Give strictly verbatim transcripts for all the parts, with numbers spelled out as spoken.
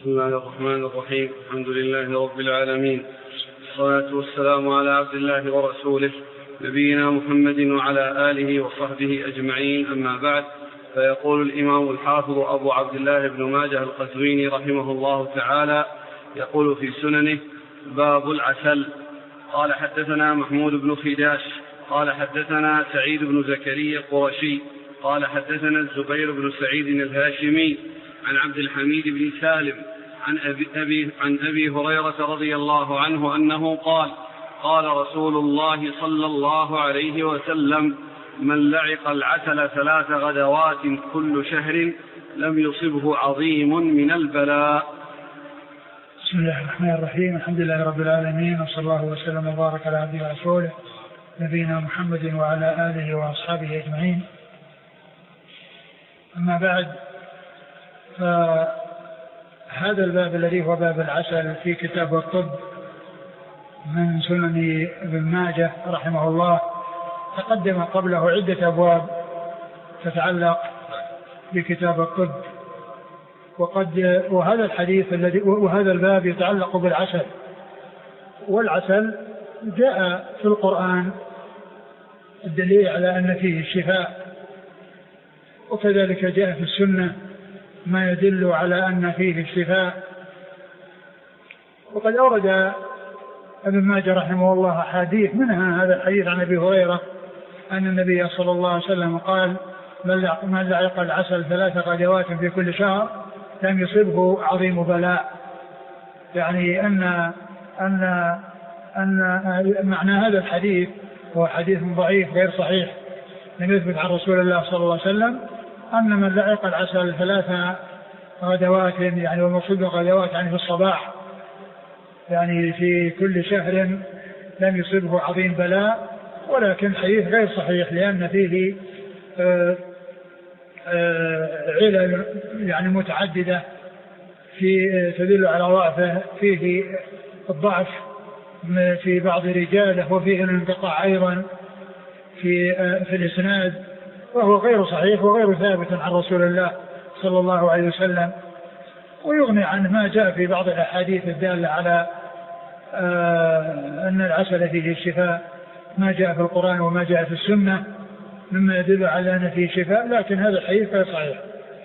بسم الله الرحمن الرحيم. الحمد لله رب العالمين، والصلاة والسلام على عبد الله ورسوله نبينا محمد وعلى آله وصحبه أجمعين، أما بعد. فيقول الإمام الحافظ أبو عبد الله بن ماجه القزويني رحمه الله تعالى يقول في سننه: باب العسل. قال حدثنا محمود بن خداش قال حدثنا سعيد بن زكريا القرشي قال حدثنا الزبير بن سعيد الهاشمي عن عبد الحميد بن سالم عن أبي, أبي, عن أبي هريرة رضي الله عنه أنه قال: قال رسول الله صلى الله عليه وسلم: من لعق العسل ثلاث غدوات كل شهر لم يصبه عظيم من البلاء. بسم الله الرحمن الرحيم. الحمد لله رب العالمين، وصلى الله وسلم وبارك على عبده ورسوله نبينا محمد وعلى آله وأصحابه أجمعين، أما بعد. فهذا الباب الذي هو باب العسل في كتاب الطب من سنن ابن ماجه رحمه الله، تقدم قبله عدة أبواب تتعلق بكتاب الطب، وقد وهذا الحديث الذي وهذا الباب يتعلق بالعسل. والعسل جاء في القرآن الدليل على أن فيه الشفاء، وكذلك جاء في السنة ما يدل على أن فيه الشفاء. وقد أورد ابن ماجه رحمه الله حديث، منها هذا الحديث عن أبي هريرة أن النبي صلى الله عليه وسلم قال: من لعق العسل ثلاث غدوات في كل شهر لم يصبه عظيم بلاء. يعني أن أن أن معنى هذا الحديث هو حديث ضعيف غير صحيح، لم يثبت عن رسول الله صلى الله عليه وسلم أن من لعق العسل ثلاث غدوات، يعني والمقصود غدوات يعني في الصباح، يعني في كل شهر لم يصبه عظيم بلاء. ولكن حديث غير صحيح، لأن فيه آآ آآ علل يعني متعددة في تدل على ضعفه. فيه الضعف في بعض رجاله، وفيه الانقطاع أيضا في في الإسناد، وهو غير صحيح وغير ثابت عن رسول الله صلى الله عليه وسلم. ويغني عن ما جاء في بعض الأحاديث الدالة على أن العسل فيه الشفاء، ما جاء في القرآن وما جاء في السنة مما يدل على أن فيه شفاء، لكن هذا الحديث غير صحيح.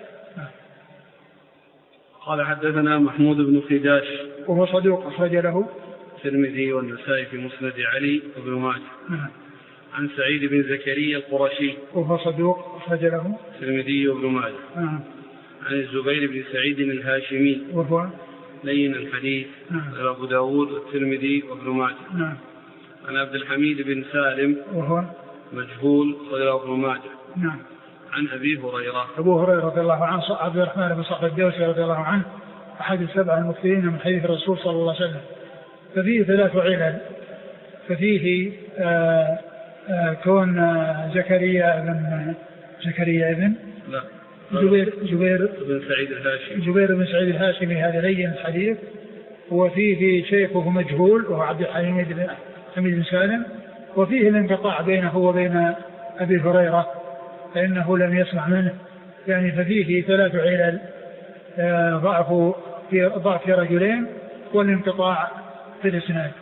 قال حدثنا محمود بن خداش وهو صدوق أخرج له الترمذي والنسائي في مسند علي وابن ماجه. عن سعيد بن زكريا القرشي وهو صدوق أخرج له الترمذي وابن ماجه. عن الزبير بن سعيد الهاشمي وهو لين الحديث أبو داود والترمذي وابن ماجه. عن عبد الحميد بن سالم وهو مجهول وله ابن ماجه. نعم. عن أبي هريرة أبو هريرة رضي الله عنه عبد الرحمن بن صخر الدوسي رضي الله عنه أحد السبع المكثرين من حديث الرسول صلى الله عليه وسلم. ففيه ثلاث علل. ففيه آآ آآ كون زكريا ابن زكريا ابن لا جبير جبير بن سعيد الهاشمي جبير بن سعيد الهاشمي، هذا لين الحديث. وفيه شيخه مجهول وهو عبد الحميد بن حميد بن سالم. وفيه الانقطاع بينه وبين أبي هريرة فإنه لم يسمع منه، يعني ففيه ثلاث علل: ضعف في ضعف رجلين والانقطاع في الإسناد.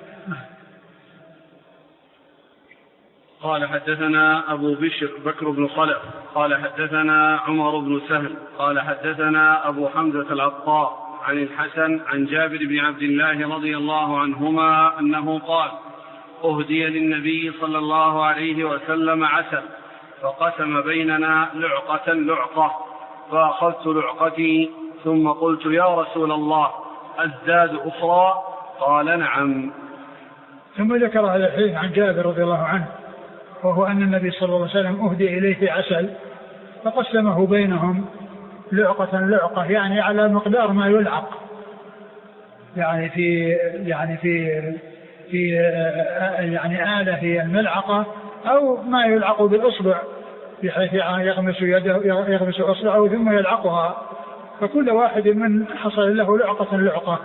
قال حدثنا أبو بشر بكر بن خلف قال حدثنا عمر بن سهل قال حدثنا أبو حمزة العطاء عن الحسن عن جابر بن عبد الله رضي الله عنهما أنه قال: أهدي للنبي صلى الله عليه وسلم عسل فقسم بيننا لعقة لعقة، فأخذت لعقتي ثم قلت: يا رسول الله أزداد أخرى؟ قال: نعم. ثم ذكر هذا الحديث عن جابر رضي الله عنه، وهو أن النبي صلى الله عليه وسلم أهدي إليه عسل فقسمه بينهم لعقة لعقة، يعني على مقدار ما يلعق، يعني في يعني في في يعني آلة في الملعقة أو ما يلعق بالأصبع، بحيث يغمس يده يغمس أصبعه ثم يلعقها، فكل واحد من حصل له لعقة لعقة.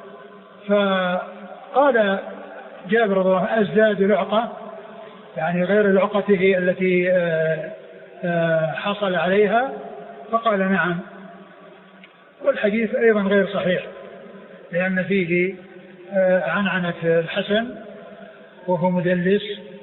فقال جابر رضي الله عنه: أزداد لعقة، يعني غير لعقته التي حصل عليها؟ فقال: نعم. والحديث أيضا غير صحيح، لأن فيه عنعنة الحسن وهو مدلس،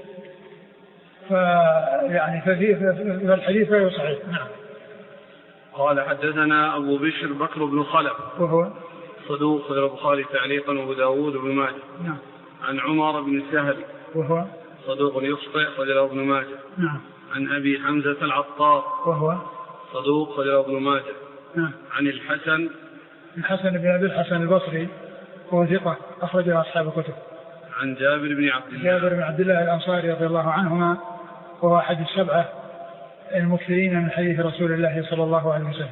فيعني ففيه فالحديث غير صحيح. نعم. قال حدثنا أبو بشر بكر بن خلف وهو صدوق خرج البخاري تعليقا وأبو داود وابن ماجه. نعم. عن عمر بن سهل وهو صدوق يخطئ خرج ابن ماجه. نعم. عن أبي حمزة العطار وهو صدوق خرج ابن ماجه. نعم. عن الحسن الحسن بن أبي الحسن البصري وهو ثقة أخرج أصحاب الكتب. عن جابر بن عبد الله جابر بن عبد الله الأنصاري رضي الله عنهما وهو أحد السبعة المكثرين من حديث رسول الله صلى الله عليه وسلم.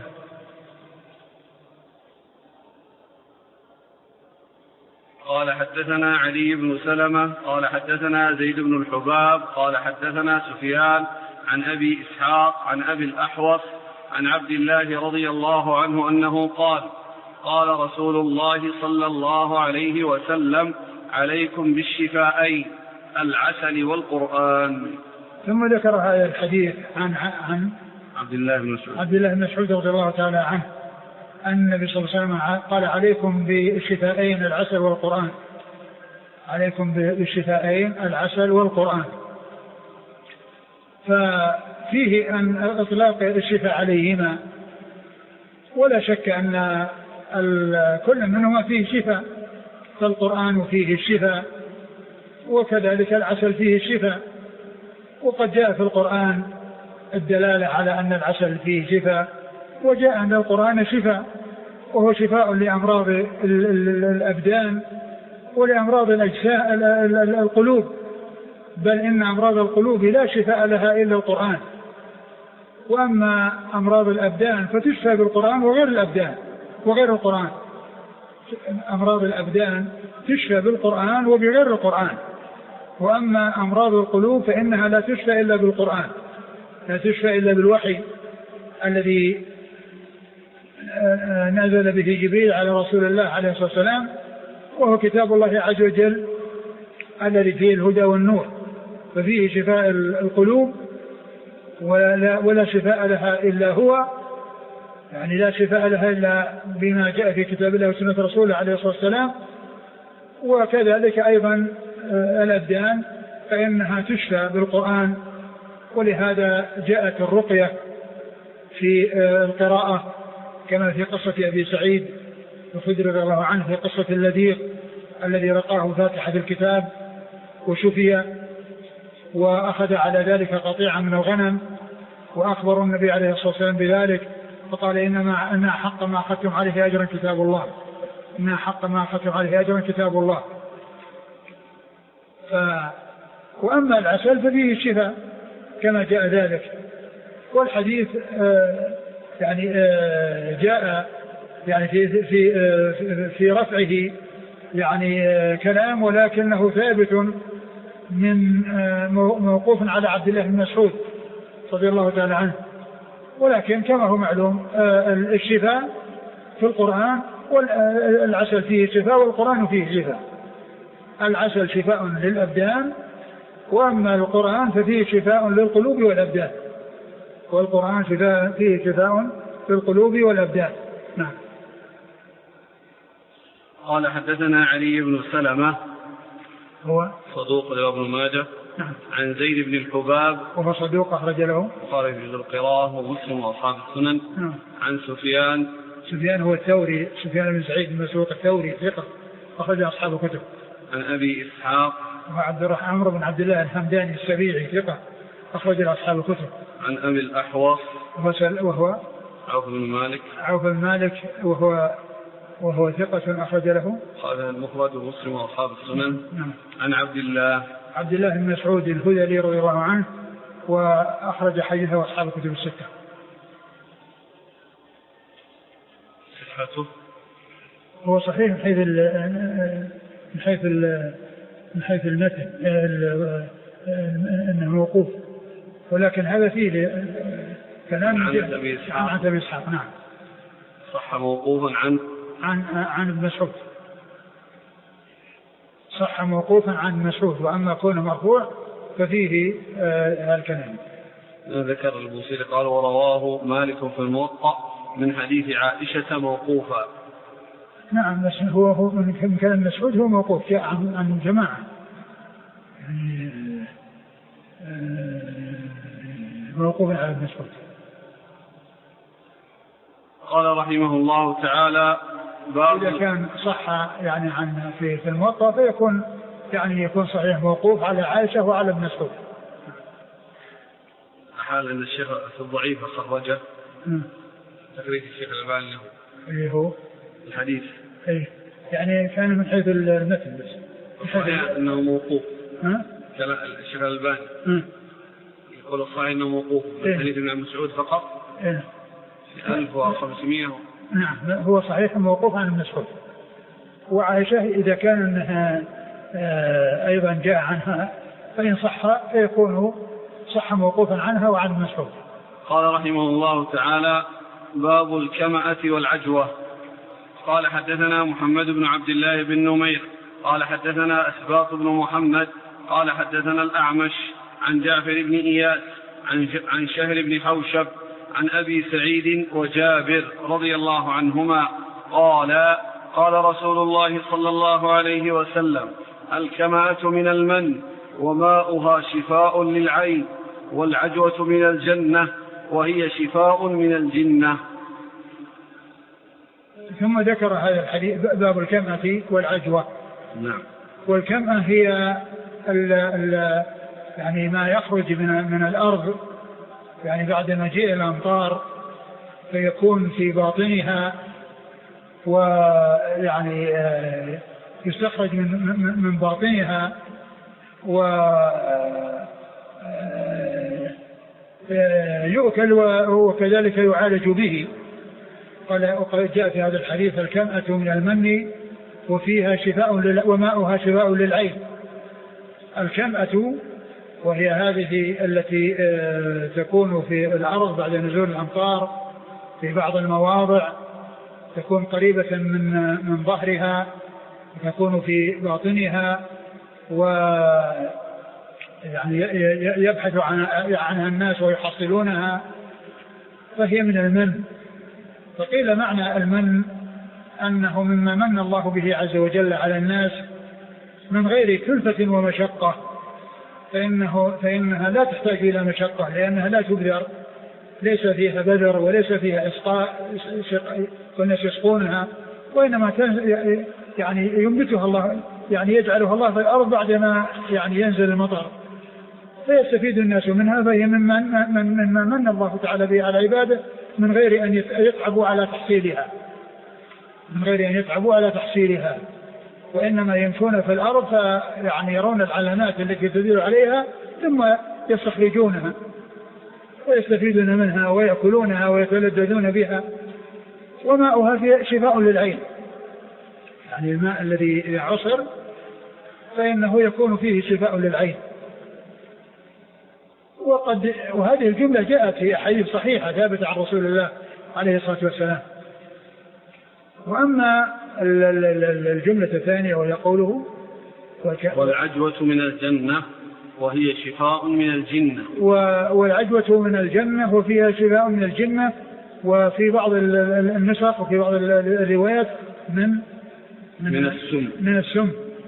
قال حدثنا علي بن سلمة قال حدثنا زيد بن الحباب قال حدثنا سفيان عن أبي إسحاق عن أبي الأحوص عن عبد الله رضي الله عنه أنه قال قال رسول الله صلى الله عليه وسلم عليكم بالشفاءين العسل والقرآن. ثم ذكر هذا الحديث عن عن عبد الله بن مسعود عبد الله بن مسعود رضي الله تعالى عنه أن النبي صلى الله عليه وسلم قال عليكم بالشفاءين العسل والقرآن. عليكم بالشفاءين العسل والقرآن. ففيه أن إطلاق الشفاء عليهما، ولا شك أن كل منهما فيه شفاء، فالقرآن فيه الشفاء وكذلك العسل فيه الشفاء. وقد جاء في القرآن الدلالة على أن العسل فيه شفاء، وجاء أن القرآن شفاء، وهو شفاء لأمراض الأبدان ولأمراض الأجساء القلوب، بل إن أمراض القلوب لا شفاء لها إلا القرآن، وأما أمراض الأبدان فتشفى بالقرآن وغير الأبدان وغير القرآن. أمراض الأبدان تشفى بالقرآن وبغير القرآن، وأما أمراض القلوب فإنها لا تشفى إلا بالقرآن، لا تشفى إلا بالوحي الذي نزل به جبريل على رسول الله عليه الصلاة والسلام، وهو كتاب الله عز وجل الذي فيه الهدى والنور، ففيه شفاء القلوب ولا, ولا شفاء لها إلا هو، يعني لا شفاء لها إلا بما جاء في كتاب الله وسنة رسوله عليه الصلاة والسلام. وكذلك أيضا الأبدان فإنها تشفى بالقرآن، ولهذا جاءت الرقية في القراءة كما في قصة أبي سعيد الخدري رضي الله عنه في قصة اللذيذ الذي رقاه فاتحة الكتاب وشفي، وأخذ على ذلك قطيعا من الغنم، وأخبر النبي عليه الصلاة والسلام بذلك، فقال إنما أن حق ما أخذتم عليه أجرا كتاب الله، إن حق ما أخذتم عليه أجرا كتاب الله. ف... وأما العسل ففيه الشفاء كما جاء ذلك. والحديث آه يعني آه جاء يعني في في آه في رفعه يعني آه كلام، ولكنه ثابت من آه موقوف على عبد الله بن مسعود رضي الله تعالى عنه. ولكن كما هو معلوم آه الشفاء في القرآن، والعسل فيه شفاء والقرآن فيه شفاء. العسل شفاء للأبدان، وأما القرآن ففيه شفاء للقلوب والأبدان، والقرآن شفاء فيه شفاء للقلوب والأبدان. نعم. قال حدثنا علي بن سلمة هو صدوق ابن ماجه. نعم. عن زيد بن الحباب وهو صدوق أخرج له البخاري في القراءة ومسلم وأصحاب السنن. نعم. عن سفيان سفيان هو الثوري، سفيان بن سعيد بن مسروق الثوري ثقة أخرج أصحاب الكتب. عن أبي إسحاق وعبد الرحمن عمرو بن عبد الله الحمداني السبيعي ثقة أخرج أصحاب الكتب. عن أبي الأحوص وهو عوف بن مالك عوف بن مالك وهو وهو ثقة أخرج له هذا المخرج ومسلم وأصحاب السنن. نعم. عن عبد الله عبد الله بن مسعود الهذلي رضي الله عنه وأخرج حديثه أصحاب الكتب الستة. صحته هو صحيح من حيث من حيث من حيث المتن انه موقوف، ولكن هذا فيه كلام عن أبي إسحاق. عن أبي إسحاق. نعم. صح موقوفا عن عن عن ابن مسعود، صح موقوفا عن مسعود، وأما كونه مرفوع ففيه هذا الكلام. ذكر البوصيري قال ورواه مالك في الموطأ من حديث عائشة موقوفا. نعم بس هو هو من كلام مسعود هو موقوف جاء عن, عن جماعة يعني موقوف على ابن مسعود. قال رحمه الله تعالى باب إذا كان صح يعني عن في في الموطأ فيكون يعني يكون صحيح موقوف على عائشة وعلى ابن مسعود. حال أن الشيخ الضعيف خرجه تخريج الشيخ الألباني له اللي هو الحديث إيه يعني كان من حيث المتن بس صحيح أنه موقوف. ها الشيخ الألباني يقول صحيح أنه موقوف من حديث ابن مسعود فقط إيه ألف وخمسمائة. نعم هو صحيح موقوف عن ابن مسعود. وعائشة إذا كان أنها أيضا جاء عنها فإن صح فيكون صح موقوفا عنها وعن ابن مسعود. قال رحمه الله تعالى باب الكمأة والعجوة. قال حدثنا محمد بن عبد الله بن نمير قال حدثنا أسباط بن محمد قال حدثنا الأعمش عن جعفر بن إياس عن شهر بن حوشب عن أبي سعيد وجابر رضي الله عنهما قال قال رسول الله صلى الله عليه وسلم الكمأة من المن وماؤها شفاء للعين والعجوة من الجنة وهي شفاء من الجنة. ثم ذكر هذا الحديث باب الكمأة والعجوة. نعم. والكمأة هي ال ال يعني ما يخرج من من الأرض يعني بعد مجيء الأمطار فيكون في باطنها ويعني يستخرج من من باطنها ويؤكل وكذلك يعالج به. قال جاء في هذا الحديث الكمأة من المن وفيها شفاء وماؤها شفاء للعين. الكمأة وهي هذه التي تكون في الأرض بعد نزول الأمطار في بعض المواضع تكون قريبة من من ظهرها تكون في باطنها و يعني يبحث عنها الناس ويحصلونها فهي من المن. فقيل معنى المن أنه مما من الله به عز وجل على الناس من غير كلفة ومشقة فإنه فإنها لا تحتاج إلى مشقة لأنها لا تبذر ليس فيها بذر وليس فيها إسقاء والناس يسقونها وإنما يعني ينبتها الله يعني يجعلها الله في الأرض بعدما يعني ينزل المطر فيستفيد الناس منها فهي مما من من من الله تعالى به على عباده من غير أن يتعبوا على تحصيلها من غير أن يتعبوا على تحصيلها وإنما يمشون في الأرض فيعني يرون العلامات التي تدل عليها ثم يستخرجونها ويستفيدون منها ويأكلونها ويتلذذون بها. وماؤها فيه شفاء للعين يعني الماء الذي عصر فإنه يكون فيه شفاء للعين. وقد وهذه الجملة جاءت في أحاديث صحيحة ثابتة عن رسول الله عليه الصلاة والسلام. وأما الجملة الثانية وهي قوله والعجوة من الجنة وهي شفاء من الجنة والعجوة من الجنة وفيها شفاء من الجنة. وفي بعض النسخ وفي بعض الروايات من من, من السم من السم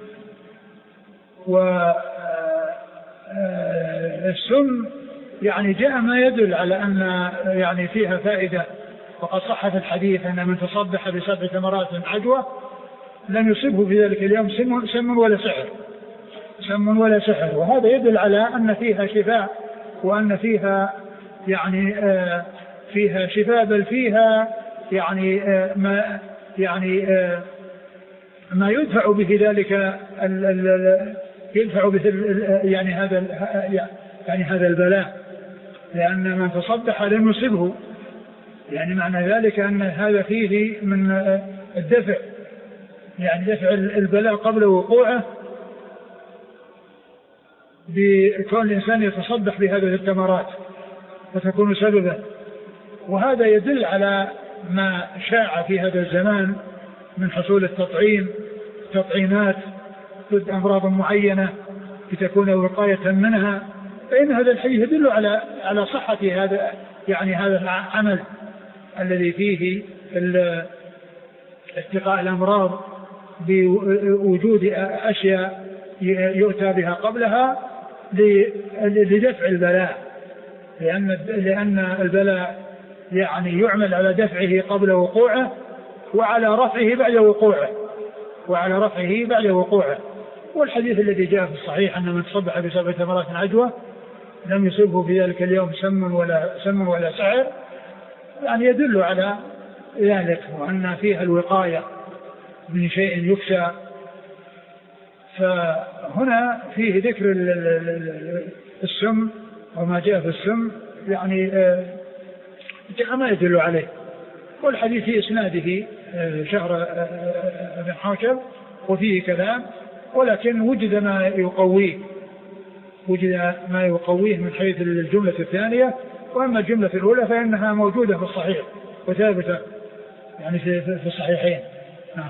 والسم يعني جاء ما يدل على أن يعني فيها فائدة. وقد صح في الحديث أن من تصبح بسبع ثمرات عجوة لم يصبه في ذلك اليوم سم, سم ولا سحر سم ولا سحر. وهذا يدل على أن فيها شفاء وأن فيها يعني آه فيها شفاء بل فيها يعني آه ما يعني آه ما يدفع به ذلك ال ال يدفع به يعني هذا يعني هذا البلاء لأن من تصبح لم يصبه يعني معنى ذلك أن هذا فيه من الدفع يعني دفع البلاء قبل وقوعه بكون الإنسان يتصبح بهذه الثمرات فتكون سببا. وهذا يدل على ما شاع في هذا الزمان من حصول التطعيم تطعيمات ضد أمراض معينة لتكون وقاية منها. فإن هذا الحديث يدل على على صحة هذا يعني هذا العمل الذي فيه اتقاء الأمراض بوجود أشياء يؤتى بها قبلها لدفع البلاء، لأن لأن البلاء يعني يعمل على دفعه قبل وقوعه وعلى رفعه بعد وقوعه وعلى رفعه بعد وقوعه. والحديث الذي جاء في الصحيح أن من صبح بسبع تمرات عدوى لم يصبه في ذلك اليوم سم ولا سم ولا سعر، يعني يدل على ذلك، وأن فيها الوقاية من شيء يخشى. فهنا فيه ذكر السم وما جاء في السم يعني ما يدل عليه. والحديث في إسناده شهر بن حوشب وفيه كلام، ولكن وجد ما يقويه وجد ما يقويه من حيث الجملة الثانية. وأما الجملة الأولى فإنها موجودة في الصحيح وثابتة يعني في الصحيحين. نعم.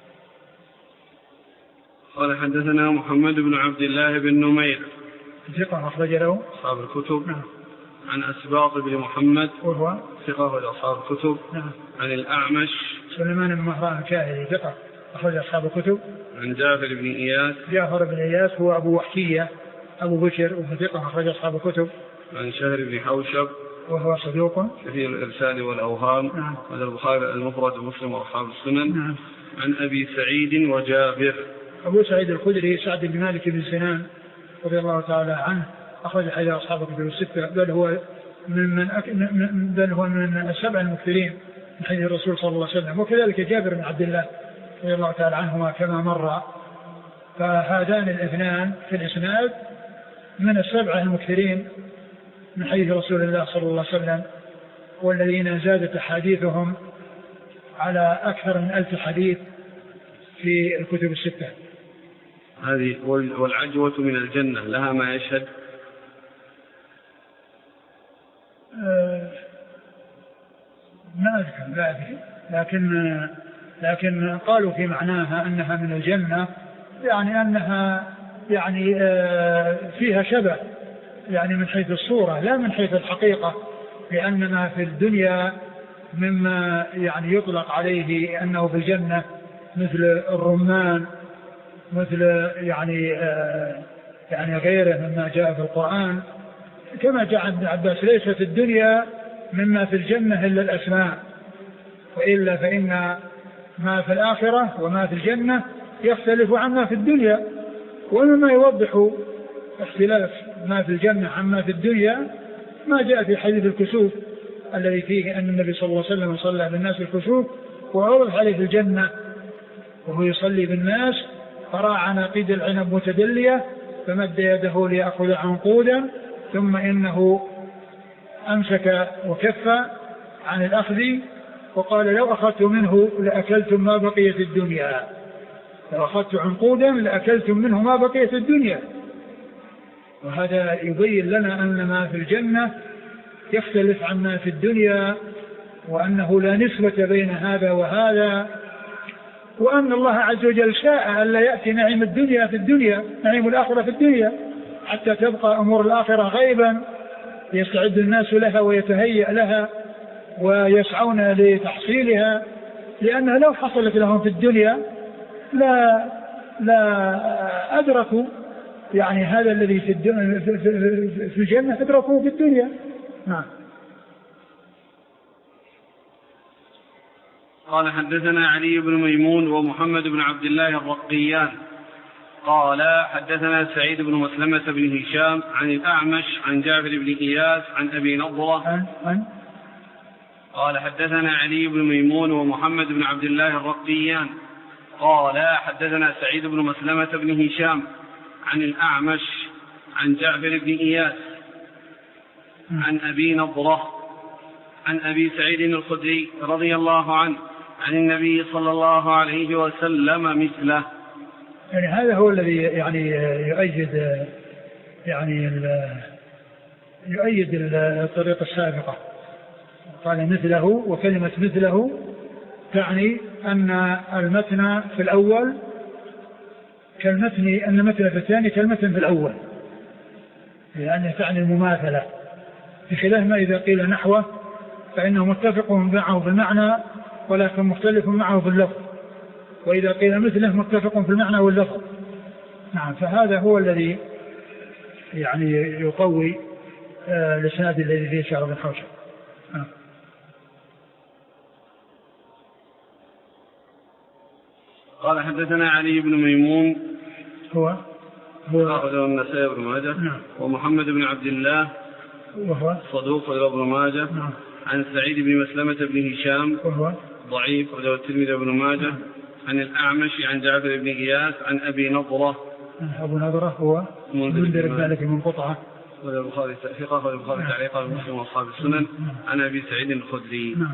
قال حدثنا محمد بن عبد الله بن نمير ثقة أخرج له أصحاب الكتب. نعم. عن أسباط بن محمد وهو ثقة أصحاب الكتب. نعم. عن الأعمش سليمان بن مهران الكاهلي ثقة أخرج أصحاب الكتب. عن جعفر بن إياس جعفر بن إياس هو أبو وحشية أبو بشر وهو ثقة أخرج أصحاب الكتب. عن شهر بن حوشب وهو صدوق كثير الإرسال والأوهام. نعم. هذا البخاري المفرد ومسلم وأصحاب السنن. نعم. عن أبي سعيد وجابر. أبو سعيد الخدري سعد بن مالك بن سنان رضي الله تعالى عنه أخرج حديث أصحاب الكتب الستة، بل هو من من, أك... من بل هو من السبع المكثرين من حديث الرسول صلى الله عليه وسلم. وكذلك جابر بن عبد الله رضي الله تعالى عنهما كما مر. فهذان الاثنان في الإسناد من السبعة المكثرين من حديث رسول الله صلى الله عليه وسلم، والذين زادت أحاديثهم على أكثر من ألف حديث في الكتب الستة. هذه والعجوة من الجنة لها ما يشهد. أه ما أذكر لا أدري، لكن لكن قالوا في معناها أنها من الجنة، يعني أنها يعني أه فيها شبه يعني من حيث الصورة لا من حيث الحقيقة، لأن ما في الدنيا مما يعني يطلق عليه أنه في الجنة مثل الرمان مثل يعني آه يعني غيره مما جاء في القرآن، كما جاء عن ابن عباس ليست الدنيا مما في الجنة إلا الأسماء، وإلا فإن ما في الآخرة وما في الجنة يختلف عما في الدنيا. ومما يوضح اختلاف ما في الجنة عما في الدنيا ما جاء في حديث الكسوف الذي فيه أن النبي صلى الله عليه وسلم صلى بالناس الكسوف وعرض عليه في الجنة وهو يصلي بالناس فرأى عناقيد العنب متدلية فمد يده ليأخذ عنقودا ثم إنه أمسك وكف عن الأخذ وقال لو أخذت منه لأكلتم ما بقيت الدنيا، لو أخذت عنقودا لأكلتم منه ما بقيت الدنيا. وهذا يبين لنا أن ما في الجنة يختلف عما في الدنيا، وأنه لا نسبة بين هذا وهذا، وأن الله عز وجل شاء ألا يأتي نعيم الدنيا في الدنيا نعيم الآخرة في الدنيا حتى تبقى أمور الآخرة غيبا يستعد الناس لها ويتهيأ لها ويسعون لتحصيلها، لأنها لو حصلت لهم في الدنيا لا لا أدركوا يعني هذا الذي في في الجنة أدركوه في الدنيا. نعم. قال حدثنا علي بن ميمون ومحمد بن عبد الله الرقيان قال حدثنا سعيد بن مسلمة بن هشام عن الأعمش عن جابر بن إياس عن أبي نضرة قال حدثنا علي بن ميمون ومحمد بن عبد الله الرقيان قال حدثنا سعيد بن مسلمة بن هشام عن الأعمش عن جابر بن إياس عن أبي نضرة عن أبي سعيد الخدري رضي الله عنه عن النبي صلى الله عليه وسلم مثله. يعني هذا هو الذي يعني يؤيد يعني يؤيد الطريقة السابقة. قال مثله، وكلمة مثله تعني أن المتن في الأول كالمتن أن المتن في الثاني كالمتن في الأول، لأنه تعني المماثلة، بخلاف ما إذا قيل نحوه فإنه متفق معه بالمعنى ولكن مختلف معه في اللفظ. وإذا قيل مثله متفق في المعنى واللفظ. نعم. فهذا هو الذي يعني يقوي الإسناد الذي فيه شعر بن حوشب. نعم. قال حدثنا علي بن ميمون هو هو أخرجه النسائي بن ماجه. نعم. ومحمد بن عبد الله وهو صدوق ابن ماجه. نعم. عن سعيد بن مسلمة بن هشام وهو ضعيف أخرجه الترمذي بن ماجه. نعم. عن الأعمش عن جعفر بن إياس عن أبي نضرة. أبو نضرة هو منذر بن مالك منقطعة وله البخاري ثقة وله البخاري تعليقا ومسلم وأصحاب السنن. عن أبي سعيد الخدري. نعم.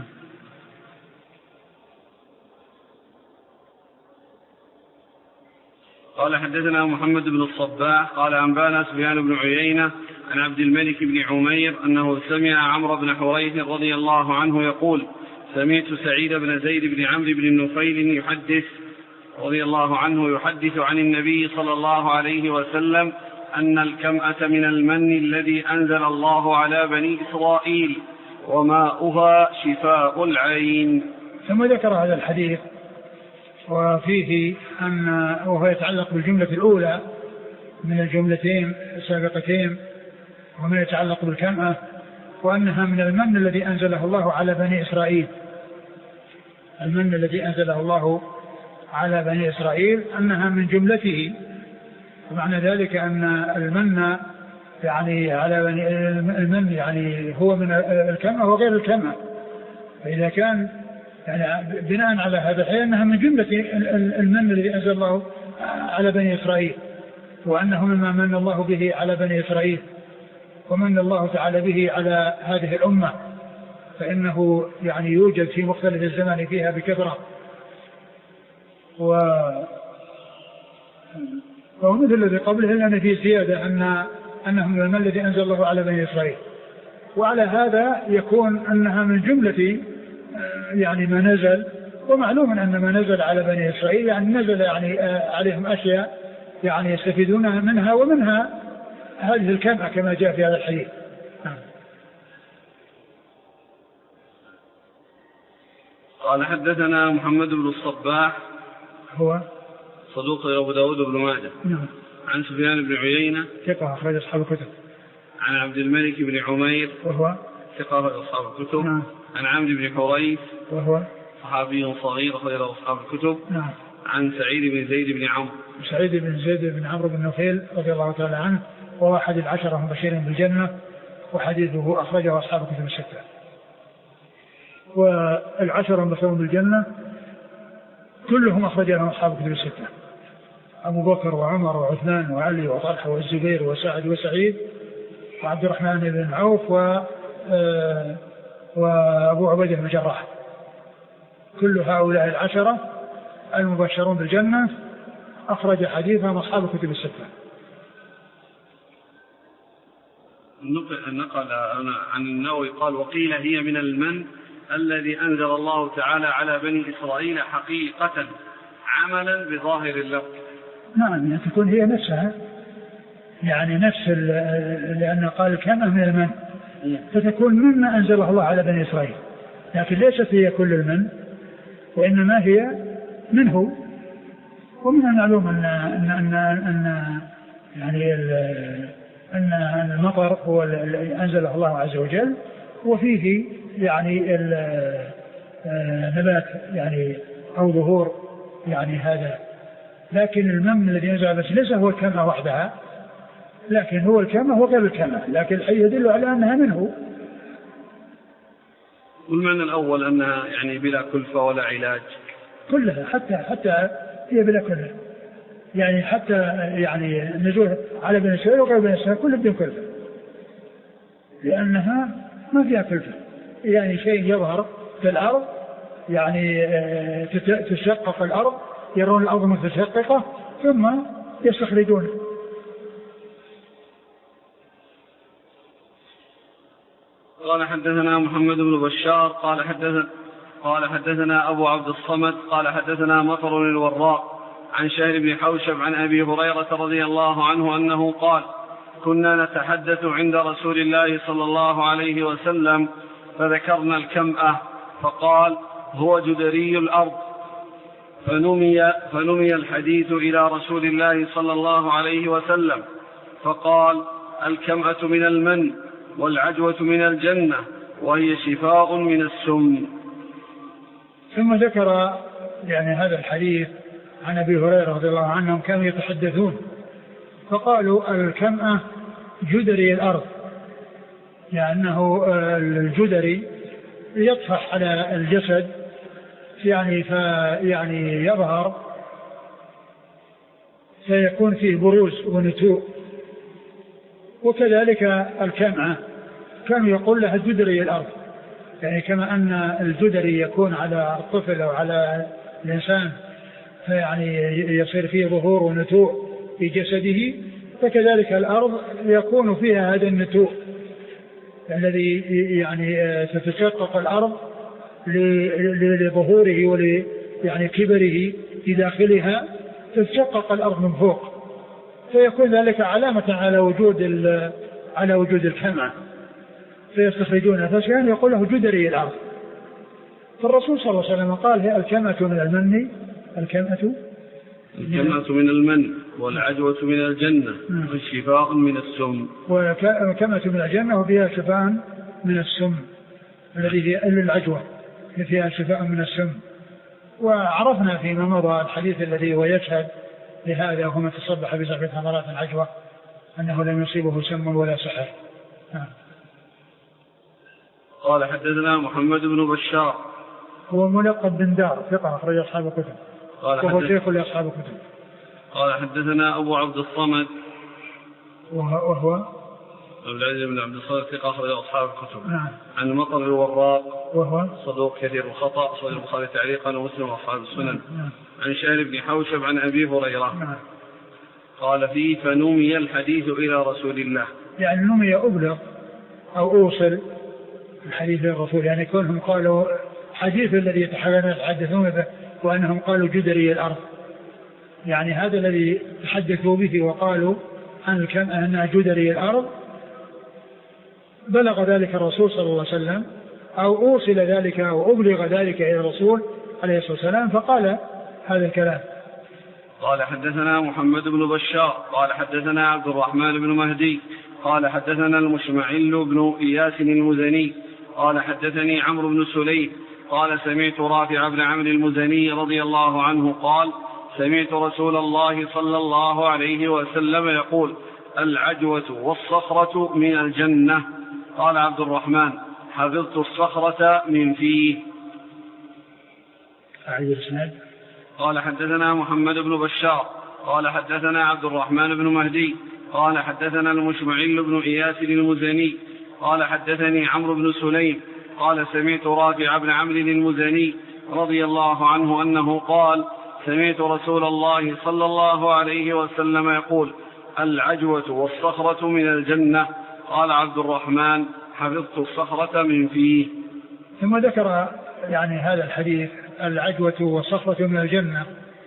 قال حدثنا محمد بن الصباح قال أنبانا سفيان بن عيينة عن عبد الملك بن عمير أنه سمع عمرو بن حريث رضي الله عنه يقول سمعت سعيد بن زيد بن عمرو بن النفيل يحدث رضي الله عنه يحدث عن النبي صلى الله عليه وسلم أن الكمأة من المن الذي أنزل الله على بني إسرائيل وماؤها شفاء العين. ثم ذكر هذا الحديث وفيه أن وهو يتعلق بالجملة الأولى من الجملتين السابقتين وما يتعلق بالكمأة وأنها من المن الذي أنزله الله على بني إسرائيل. المن الذي أنزله الله على بني إسرائيل أنها من جملته، ومعنى ذلك أن المن يعني على بني المن يعني هو من الكمأة وغير الكمأة. فإذا كان يعني بناء على هذا الحين أنها من جملة المن الذي أنزل الله على بني إسرائيل، وأنه مما من الله به على بني إسرائيل ومن الله تعالى به على هذه الأمة، فإنه يعني يوجد في مختلف الزمان فيها بكثرة. و ومثل الذي قبله لأن فيه زيادة أن أنه من المن الذي أنزل الله على بني إسرائيل، وعلى هذا يكون أنها من جملة يعني ما نزل. ومعلوم أن ما نزل على بني إسرائيل يعني نزل يعني عليهم أشياء يعني يستفيدونها منها، ومنها هذه الكمأة كما جاء في هذا الحديث. قال حدثنا محمد بن الصباح هو صدوق أبو داود بن ماجه. نعم. عن سفيان بن عيينة ثقة أخرج أصحاب الكتب. عن عبد الملك بن عمير وهو ثقة أخرج أصحاب الكتب. نعم. عن عمرو بن حريث وهو صحابي صغير أخرج أصحاب الكتب. نعم. عن سعيد بن زيد بن عمرو سعيد بن زيد بن عمرو بن نفيل رضي الله تعالى عنه، وهو أحد العشرة المبشرين بالجنة، وحديثه أخرجه أصحاب الكتب الستة. والعشرة المبشرين بالجنة كلهم أخرج لهم أصحاب الكتب الستة: أبو بكر وعمر وعثمان وعلي وطلحة والزبير وسعد وسعيد وعبد الرحمن بن عوف و وأبو عبيدة بن الجراح. كل هؤلاء العشرة المبشرون بالجنة أخرج حديثهم أصحاب الكتب الستة. نقل عن النووي قال وقيل هي من المن الذي أنزل الله تعالى على بني إسرائيل حقيقة عملا بظاهر اللفظ. نعم، يعني تكون هي نفسها يعني نفس لأن قال كما من المن، فتكون مما أنزله الله على بني إسرائيل، لكن ليست هي كل المن، وإنما هي منه. ومن المعلوم أن أن أن, أن يعني أن المطر هو الذي أنزله الله عز وجل، وفيه يعني نبات يعني أو ظهور يعني هذا. لكن المن الذي ينزل بس ليس هو الكمأة وحدها، لكن هو الكمأة وغير الكمأة، لكن الحديث يدل على أنها منه. والمعنى الأول أنها يعني بلا كلفة ولا علاج كلها، حتى حتى هي بلا كلفة، يعني حتى يعني نزول على بني إسرائيل وغير بني إسرائيل كله بدون كلفة، لأنها ما فيها كلفة. يعني شيء يظهر في الأرض يعني تشقق الأرض، يرون الأرض متشققة ثم يستخرجونه. قال حدثنا محمد بن بشار قال حدثنا قال حدثنا أبو عبد الصمد قال حدثنا مطر الوراق عن شهر بن حوشب عن أبي هريرة رضي الله عنه أنه قال كنا نتحدث عند رسول الله صلى الله عليه وسلم فذكرنا الكمأة فقال هو جدري الأرض، فنمي, فنمي الحديث إلى رسول الله صلى الله عليه وسلم فقال: الكمأة من المن والعجوة من الجنة وهي شفاء من السم. ثم ذكر يعني هذا الحديث عن أبي هريرة رضي الله عنهم كانوا يتحدثون فقالوا: الكمأة جدري الأرض، لأنه يعني الجدري يطفح على الجسد يعني فيعني يظهر فيكون فيه بروز ونتوء، وكذلك الكمعة كانوا يقول لها جدري الأرض، يعني كما أن الجدري يكون على الطفل أو على الإنسان يعني يصير فيه ظهور ونتوء في جسده، فكذلك الأرض يكون فيها هذا النتوء الذي يعني تتشقق الأرض لظهوره ول يعني كبره في داخلها، تتشقق الأرض من فوق، فيكون ذلك علامة على وجود على وجود الكمعة، فيستخرجونها، فكان يقول له جدري الأرض. فالرسول صلى الله عليه وسلم قال: هي الكمعة من المن الكمعة الكمعة من المن والعجوة من الجنة والشفاء من السم. والكمعة من الجنة وفيها شفاء من السم الذي هي العجوة فيها شفاء من السم. وعرفنا فيما مضى الحديث الذي هو يشهد لهذا: وهو من تصبح بسبع ثمرات عجوة أنه لم يصيبه سم ولا سحر. قال: حدثنا محمد بن بشار هو ملقب بن دار ثقة أخرج أصحاب الكتب وهو شيخ لأصحاب الكتب. قال: حدثنا أبو عبد الصمد وهو عبد العزيز بن عبد الصمد ثقة أخرج أصحاب الكتب. نعم. عن مطر الوراق وهو صدوق كثير الخطأ صحيح البخاري تعليقا ومسلم وأصحاب السنن. نعم. عن شهر بن حوشب عن أبي هريرة. نعم. قال فيه: فنمي الحديث إلى رسول الله، يعني نمي أبلغ أو أوصل الحديث للرسول، يعني كونهم قالوا حديث الذي يتحدثون به وأنهم قالوا جدري الأرض، يعني هذا الذي تحدثوا به وقالوا عن أنها جدري الأرض بلغ ذلك الرسول صلى الله عليه وسلم أو أوصل ذلك أو أبلغ ذلك إلى الرسول عليه الصلاة والسلام فقال هذا الكلام. قال: حدثنا محمد بن بشار قال: حدثنا عبد الرحمن بن مهدي قال: حدثنا المشمعل بن إياس المزني قال: حدثني عمرو بن سليم قال: سمعت رافع بن عمرو المزني رضي الله عنه قال: سمعت رسول الله صلى الله عليه وسلم يقول: العجوة والصخرة من الجنة. قال عبد الرحمن: حفظت الصخرة من فيه. قال: حدثنا محمد بن بشار قال: حدثنا عبد الرحمن بن مهدي قال: حدثنا المشمعل بن إياس المزني قال: حدثني عمرو بن سليم قال: سمعت رافع بن عمرو المزني رضي الله عنه أنه قال: سمعت رسول الله صلى الله عليه وسلم يقول: العجوة والصخرة من الجنة. قال عبد الرحمن: حفظت الصخرة من فيه. ثم ذكر يعني هذا الحديث: العجوة والصخرة من الجنة.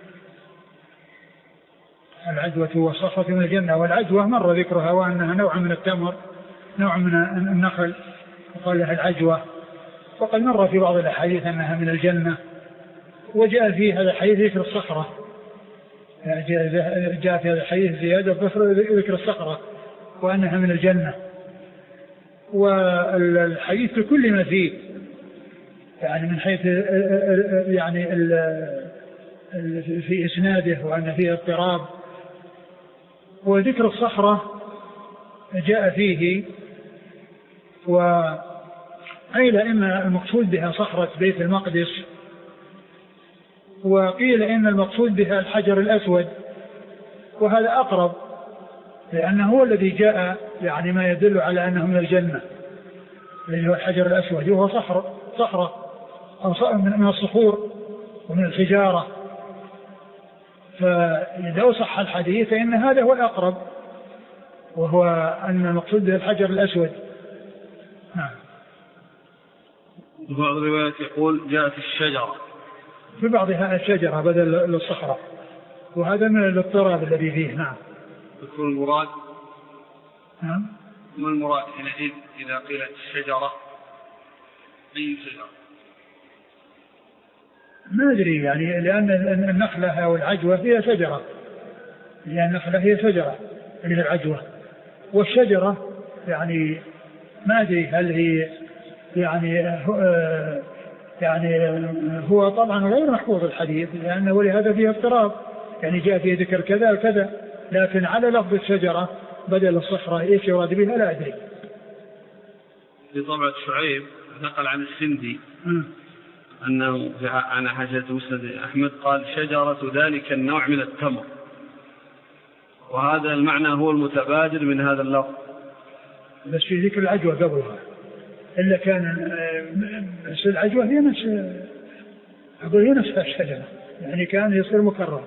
العجوة والصخرة من الجنة، والعجوة مر ذكرها وأنها نوع من التمر نوع من النخل وقال لها العجوة، وقد مر في بعض الأحاديث أنها من الجنة، وجاء في هذا الحديث ذكر الصخرة، جاء في هذا الحديث زيادة ذكر الصخرة وأنها من الجنة. والحديث كل ما فيه يعني من حيث يعني في إسناده وأن فيه اضطراب، وذكر الصخرة جاء فيه وقيل إن المقصود بها صخرة بيت المقدس، وقيل إن المقصود بها الحجر الأسود، وهذا أقرب لأنه هو الذي جاء يعني ما يدل على أنه من الجنة، اللي هو الحجر الأسود وهو صخرة صخرة أو من الصخور ومن الحجارة. فإذا صح الحديث فإن هذا هو الأقرب، وهو أن المقصود به الحجر الأسود. نعم. في بعض الروايات يقول جاءت الشجرة، في بعضها الشجرة بدل الصخرة، وهذا من الاضطراب الذي فيه. نعم. يكون المراد نعم ما المراد حينئذ إذا قيلت الشجرة أي شجرة؟ ما أدري يعني، لأن النخلة أو العجوة هي شجرة، لأن النخلة هي شجرة من العجوة، والشجرة يعني ما أدري هل هي يعني يعني هو طبعا غير محفوظ الحديث، لأنه ولهذا فيه اضطراب، يعني جاء فيه ذكر كذا وكذا، لكن على لفظ الشجرة بدل الصخرة إيش يراد بها لا أدري. في طبعة شعيب نقل عن السندي م. أنه عن حاشية مسند أحمد قال شجرة ذلك النوع من التمر، وهذا المعنى هو المتبادر من هذا اللفظ، بس في ذكر العجوة قبلها، إلا كان العجوة هي نفس أقول هي نفس الشجرة، يعني كان يصير مكرر.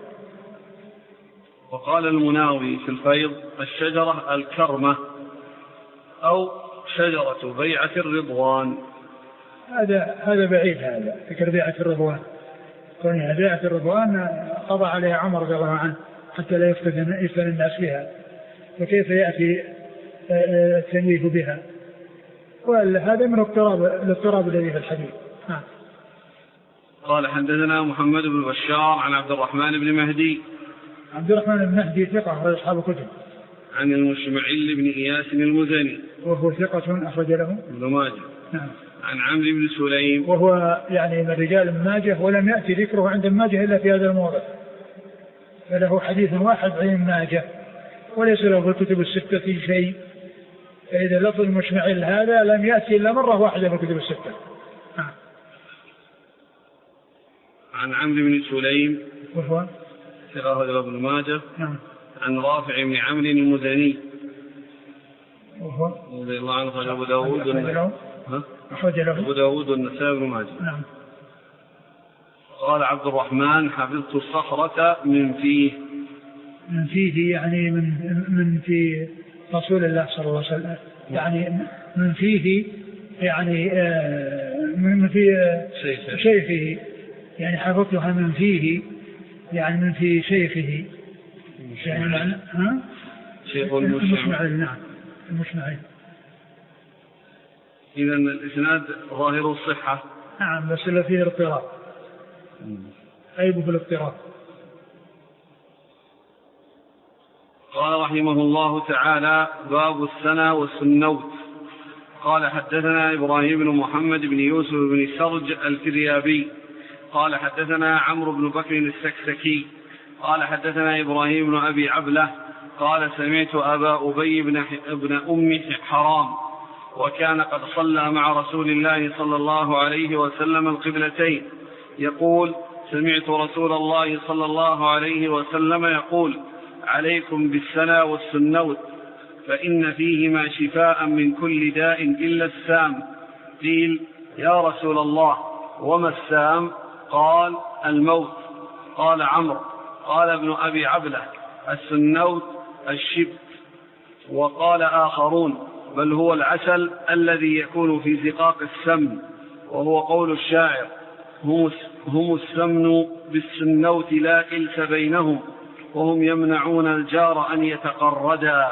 وقال المناوي في الفيض الشجرة الكرمة أو شجرة بيعة الرضوان. هذا هذا بعيد، هذا ذكر بيعة الرضوان، كونها بيعة الرضوان قضى عليها عمر رضي الله عنه حتى لا يفتن الناس بها، فكيف يأتي التنويه بها؟ وهذا من اضطراب الاضطراب الذي في الحديث. ها. قال حدثنا محمد بن بشار عن عبد الرحمن بن مهدي. عبد الرحمن بن مهدي ثقة أخرج أصحاب الكتب. عن المشمعل بن إياس المزني وهو ثقة أخرج له ابن ماجه. نعم. عن عمرو بن سليم وهو يعني من رجال ابن ماجه، ولم يأتي ذكره عند ابن ماجه إلا في هذا الموضع، فله حديث واحد عن ابن ماجه وليس له في الكتب الستة في شيء، فإذا لفظ المشمعل هذا لم يأتي إلا مرة واحدة في الكتب الستة. نعم. عن عمرو بن سليم وهو ثقة ابن ماجه. نعم. عن رافع بن عمرو المزني وهو رضي الله عنه قال أبو داود أخرج له أبو داود والنسائي بن ماجه. نعم. قال عبد الرحمن حفظت الصخرة من فيه. من فيه يعني من من في رسول الله صلى الله عليه وسلم، يعني من فيه يعني من في شيخه، يعني حفظتها من فيه يعني من في شيخه، يعني ها شيخ المشمعل. نعم المشمعل. إذن الإسناد ظاهر الصحة. نعم بس لا فيه اضطراب، عيب في الاضطراب. قال رحمه الله تعالى باب السنى والسنوت. قال حدثنا إبراهيم بن محمد بن يوسف بن سرج الفريابي قال حدثنا عمرو بن بكر السكسكي قال حدثنا إبراهيم بن أبي عبلة قال سمعت أبا أبي بن, بن أم حرام وكان قد صلى مع رسول الله صلى الله عليه وسلم القبلتين يقول سمعت رسول الله صلى الله عليه وسلم يقول عليكم بالسنى والسنوت فإن فيهما شفاء من كل داء إلا السام. قيل يا رسول الله وما السام؟ قال الموت. قال عمرو قال ابن أبي عبلة السنوت الشبت. وقال آخرون بل هو العسل الذي يكون في زقاق السمن، وهو قول الشاعر هم السمن بالسنوت لا كلس بينهم وهم يمنعون الجار أن يتقردا.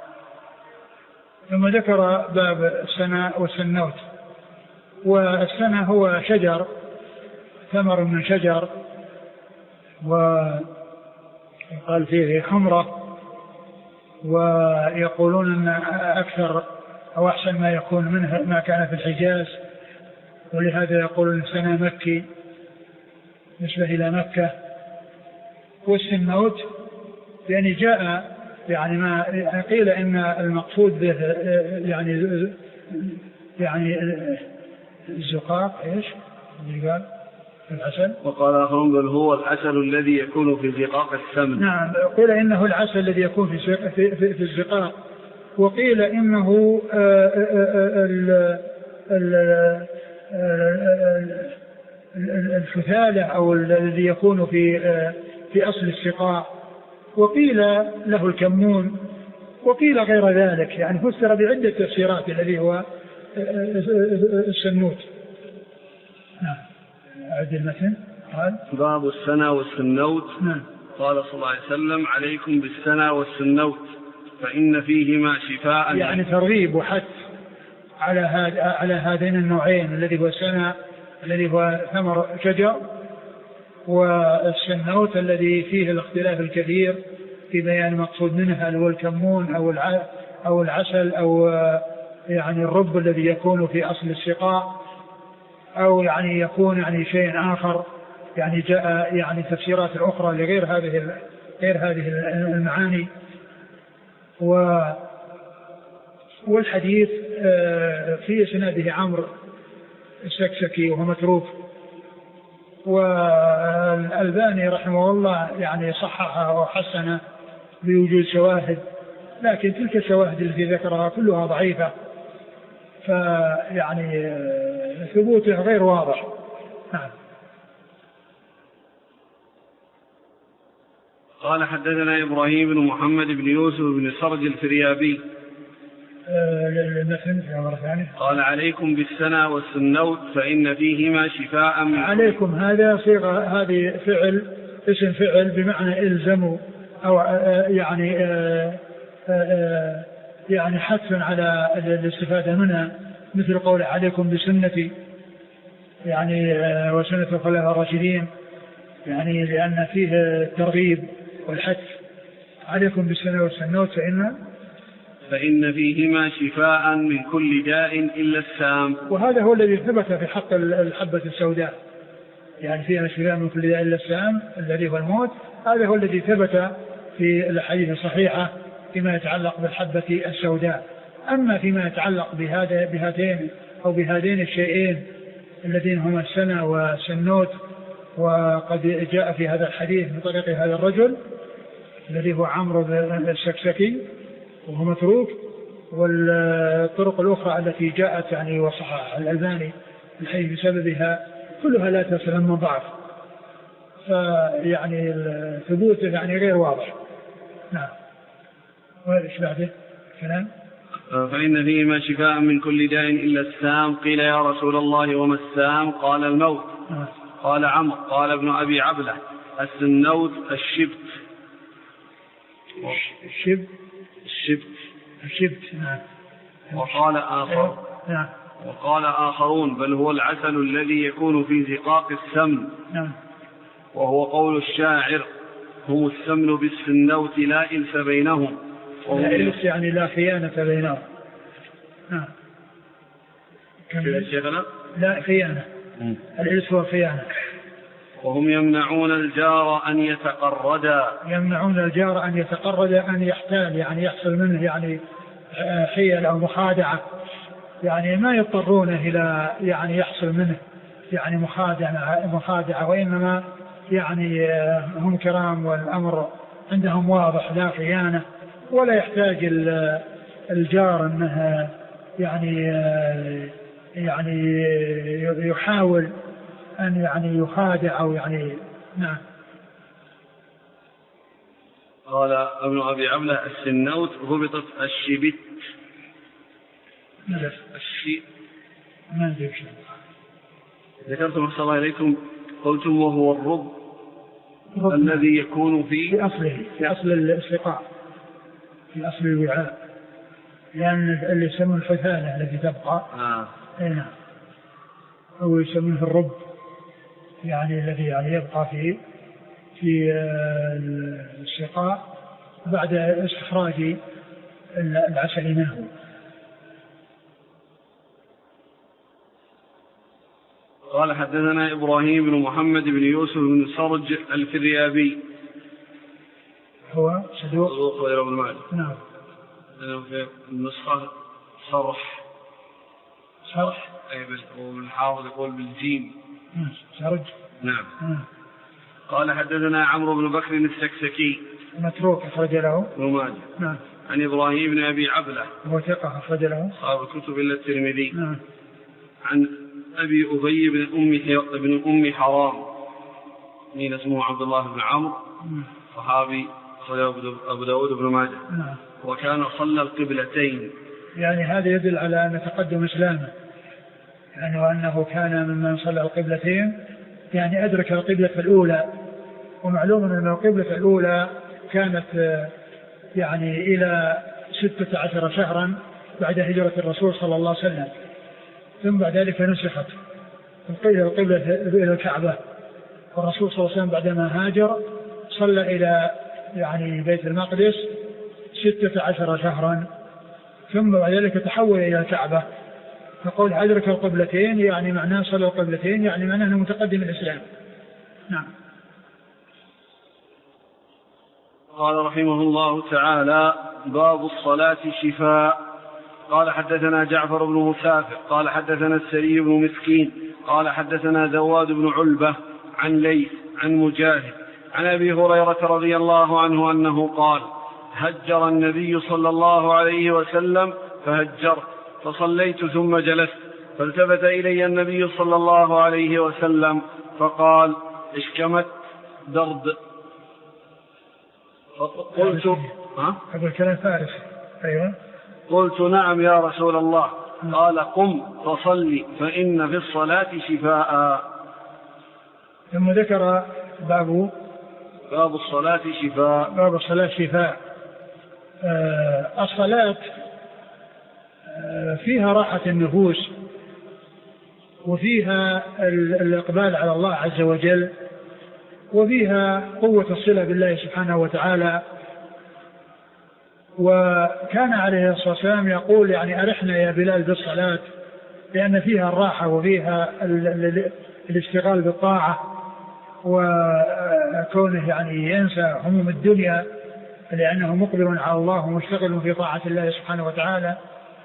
ثم ذكر باب السنى والسنوت. والسنى هو شجر، ثمر من شجر، وقال فيه خمرة، ويقولون أن أكثر أو أحسن ما يكون منه ما كان في الحجاز، ولهذا يقولون السنى مكي نسبة إلى مكة. والسنوت يعني جاء يعني ما قيل إن المقصود به يعني يعني الزقاق إيش اللي قال العسل. وقال آخرون بل هو العسل الذي يكون في زقاق السمن. نعم قيل إنه العسل الذي يكون في في في, في الزقاق، وقيل إنه الفثالة أو الذي يكون في في أصل السقاء، وقيل له الكمون، وقيل غير ذلك، يعني فسر بعدة تفسيرات الذي هو السنوت. نعم أعد المتن. قال باب السنى والسنوت. نعم. قال صلى الله عليه وسلم عليكم بالسنى والسنوت فإن فيهما شفاء، يعني ترغيب وحث على هذا على هذين النوعين، الذي هو السنى الذي هو ثمر شجر، والسنوت الذي فيه الاختلاف الكثير في بيان المقصود منها، هل هو الكمون أو أو العسل أو يعني الرب الذي يكون في أصل السقاء، أو يعني يكون يعني شيء آخر. يعني جاء يعني تفسيرات أخرى لغير هذه غير هذه المعاني. والحديث في إسناده عمرو السكسكي وهو متروك، والألباني رحمه الله يعني صححه وحسنه بوجود شواهد، لكن تلك الشواهد التي ذكرها كلها ضعيفة، فيعني ثبوته غير واضح. نعم. قال حدثنا إبراهيم بن محمد بن يوسف بن سرج الفريابي. أه قال عليكم بالسنة والسنوت فإن فيهما شفاء من عليكم. هذا صيغة، هذه فعل اسم فعل بمعنى إلزموا، أو يعني يعني حث على الاستفادة منها، مثل قول عليكم بسنتي يعني وسنة الخلفاء الراشدين، يعني لأن فيه الترغيب والحث. عليكم بالسنة والسنوت فإن فإن فيهما شفاء من كل داء إلا السام. وهذا هو الذي ثبت في حق الحبة السوداء، يعني فيها شفاء من كل داء إلا السام الذي هو الموت. هذا هو الذي ثبت في الحديث الصحيحة فيما يتعلق بالحبة السوداء. أما فيما يتعلق بهذا بهاتين أو بهذين الشيئين الذين هما السنة والسنوت، وقد جاء في هذا الحديث من طريق هذا الرجل الذي هو عمرو السكسكي وهو متروك، والطرق الأخرى التي جاءت يعني وصححها الألباني الحديث بسببها كلها لا تصل من ضعف، فيعني ثبوته يعني غير واضح. نعم. وإيش بعده كلام؟ فإن فيهما شفاء من كل داء إلا السام. قيل يا رسول الله وما السام؟ قال الموت. آه. قال عمرو قال ابن أبي عبلة السنوت الشبت. الشبت الشبت الشبت نعم. وقال آخر نعم. وقال آخرون بل هو العسل الذي يكون في زقاق السمن. نعم. وهو قول الشاعر هم السمن بالسنوت لا إلس بينهم. لا إلس يعني لا خيانة بينهم. نعم. لا خيانة. الإلس هو الخيانة. وهم يمنعون الجار أن يتقردا. يمنعون الجار أن يتقردا، أن يحتال يعني يحصل منه يعني حيل أو مخادعة، يعني ما يضطرونه إلى يعني يحصل منه يعني مخادعة مخادعة وإنما يعني هم كرام والأمر عندهم واضح لا خيانة، ولا يحتاج الجار أنه يعني يعني يحاول أن يعني يخادع أو يعني. نعم. قال ابن أبي عبلة السنوت هبطت الشبت. نعم. الشي ما ندري شيء. ذكرتم أحسن الله إليكم قلتم وهو الرب الذي يكون في في أصله في أصل السقاء في أصل الوعاء، لأن اللي يسمون الحثالة التي تبقى آه. هنا أو يسمونه الرب، يعني الذي يعني يبقى في في السقاء بعد استخراج العسل منه. قال حدثنا إبراهيم بن محمد بن يوسف بن سرج الفريابي هو صدوق صدوق غير ابن مالك. نعم. في النسخة صرح صرح أي والحافظ يقول بالجيم سرج. نعم. نعم. قال حدثنا عمرو بن بكر السكسكي متروك أخرج له ابن ماجه. نعم. عن إبراهيم بن أبي عبلة هو ثقة أخرج له صاحب الكتب إلا الترمذي. نعم. عن أبي أبي بن أم بن أم حرام مين اسمه عبد الله بن عمرو صحابي أبو داود بن ماجه. نعم. وكان صلى القبلتين، يعني هذا يدل على أن تقدم إسلامه، يعني وأنه كان ممن صلى القبلتين، يعني أدرك القبلة الأولى. ومعلوم أن القبلة الأولى كانت يعني إلى ستة عشر شهرا بعد هجرة الرسول صلى الله عليه وسلم، ثم بعد ذلك نسخت القبلة إلى الكعبة والرسول صلى الله عليه وسلم بعدما هاجر صلى إلى يعني بيت المقدس ستة عشر شهرا، ثم بعد ذلك تحول إلى الكعبة. فقول أدرك القبلتين يعني معناه صلى القبلتين، يعني معناه أنه متقدم الإسلام. نعم. قال رحمه الله تعالى: باب الصلاة شفاء. قال حدثنا جعفر بن مسافر قال حدثنا السري بن مسكين قال حدثنا زواد بن علبة عن ليث عن مجاهد عن أبي هريرة رضي الله عنه أنه قال: هجر النبي صلى الله عليه وسلم فهجرت فصليت ثم جلست، فالتفت إلي النبي صلى الله عليه وسلم فقال: اشكمت درد. قلت ها؟ هذا الكلام فارس. أيوة. قلت: نعم يا رسول الله. قال: قم فصلي فإن في الصلاة شفاء. ثم ذكر باب باب الصلاة شفاء. باب الصلاة شفاء. آه الصلاة آه فيها راحة النفوس، وفيها الإقبال على الله عز وجل، وفيها قوة الصلة بالله سبحانه وتعالى. وكان عليه الصلاة والسلام يقول يعني أرحنا يا بلال بالصلاة، لأن فيها الراحة وفيها الاشتغال بالطاعة، وكونه يعني ينسى هموم الدنيا لأنه مقبل على الله ومشتغل في طاعة الله سبحانه وتعالى.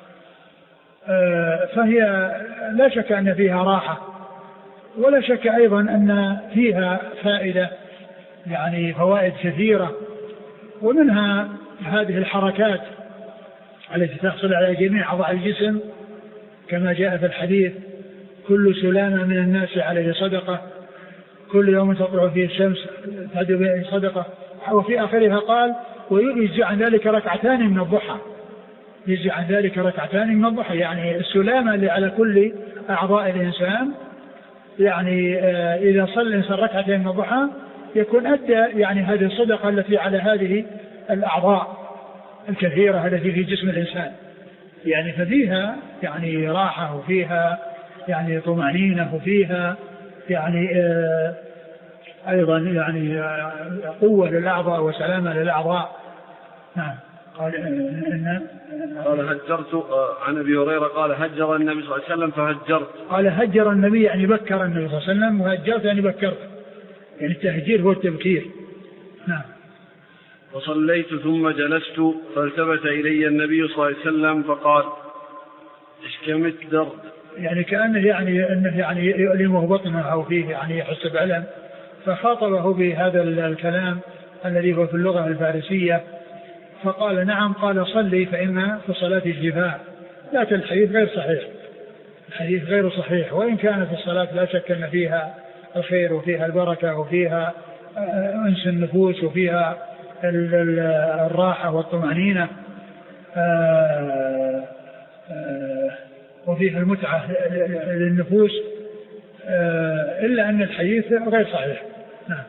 فهي لا شك أن فيها راحة، ولا شك أيضا أن فيها فائدة، يعني فوائد كثيرة، ومنها هذه الحركات التي تحصل على جميع أعضاء الجسم كما جاء في الحديث: كل سلامة من الناس عليه صدقة، كل يوم تطلع فيه الشمس تدعو به صدقة. وفي آخرها قال: ويجزي عن ذلك ركعتان من الضحى. يجزي عن ذلك ركعتان من الضحى، يعني السلامة اللي على كل أعضاء الإنسان، يعني إذا صلى الإنسان ركعتين من الضحى يكون أدى يعني هذه الصدقة التي على هذه الأعضاء الكثيرة التي في جسم الإنسان. يعني ففيها يعني راحة، وفيها يعني طمأنينة، وفيها يعني آه أيضا يعني آه قوة للأعضاء وسلامة للأعضاء. نعم. قال إن قال هجرت عن أبي هريرة قال: هجر النبي صلى الله عليه وسلم فهجرت. قال هجر النبي يعني بكر النبي صلى الله عليه وسلم، وهجرت يعني بكرت، يعني التهجير هو التبكير. نعم. وصليت ثم جلست، فالتفت إلي النبي صلى الله عليه وسلم فقال: اشكمت درد. يعني كأنه يعني أنه يعني يؤلمه بطنه أو فيه يعني يحس بألم، فخاطبه بهذا الكلام الذي هو في اللغة الفارسية، فقال: نعم. قال: صلي فإن في الصلاة شفاء. لكن الحديث غير صحيح، الحديث غير صحيح، وإن كان في الصلاة لا شك أن فيها الخير وفيها البركة وفيها أنس النفوس وفيها الراحة والطمأنينة وفيها المتعة للنفوس، إلا أن الحديث غير صحيح. نعم.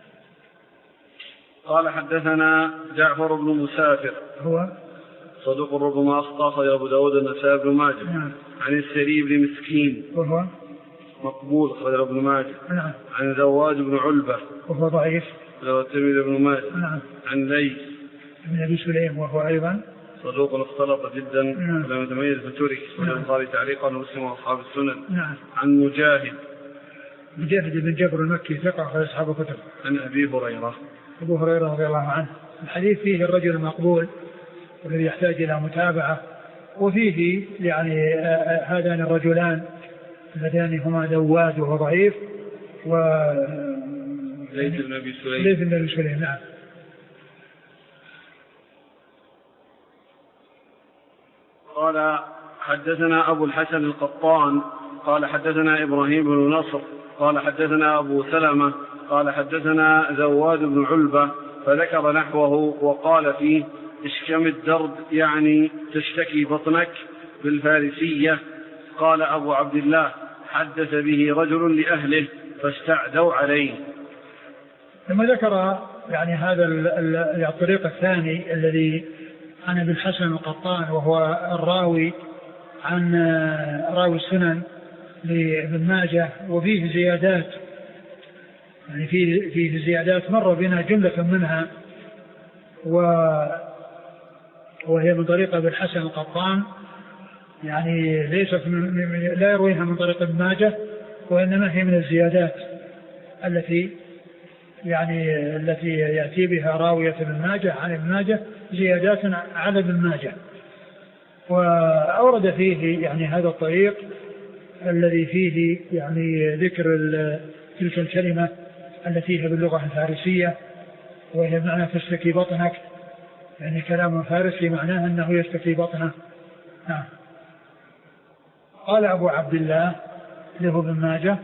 قال حدثنا جعفر بن مسافر هو صدوق ربما أخطأ، أخرجه أبو داود والنسائي بن ماجه. نعم. عن السري بن مسكين وهو مقبول، أخرجه ابن ماجه. نعم. عن زواد بن علبة وهو ضعيف، أخرجه الترمذي بن ماجه. نعم. عن ليث بن أبي سليم وهو أيضا صدوق اختلط جدا ولم يتميز فترك، والبخاري تعليقا ومسلم واصحاب السنن. نعم. عن مجاهد مجاهد بن جبر المكي ثقة في أصحاب الكتب. عن أبي هريرة أبو هريرة رضي الله عنه. الحديث فيه الرجل المقبول والذي يحتاج إلى متابعة، وفيه يعني هذان الرجلان اللذان هما زواد وهو ضعيف، و ليث بن أبي سليم. ليث بن أبي سليم. نعم. قال حدثنا أبو الحسن القطان قال حدثنا إبراهيم بن نصر قال حدثنا أبو سلمة قال حدثنا زواد بن علبة فذكر نحوه وقال فيه: اشكم الدرد يعني تشتكي بطنك بالفارسية. قال أبو عبد الله: حدث به رجل لأهله فاستعدوا عليه. ثم ذكر يعني هذا الطريق الثاني الذي عن ابن الحسن القطان، وهو الراوي عن راوي السنن لابن ماجه، وفيه زيادات يعني فيه فيه زيادات مر بنا جملة منها، و وهي من طريق ابن الحسن القطان، يعني ليست من لا يرويها من طريق ابن ماجه، وإنما هي من الزيادات التي يعني التي يأتي بها راوية ابن ماجه عن ابن ماجه، زيادات على ابن ماجه. وأورد فيه يعني هذا الطريق الذي فيه يعني ذكر تلك الكلمة التي هي باللغة الفارسية، وهي معنى تستكي بطنك، يعني كلام فارسي معناه أنه يستكي بطنه. نعم. قال أبو عبد الله له ابن ماجه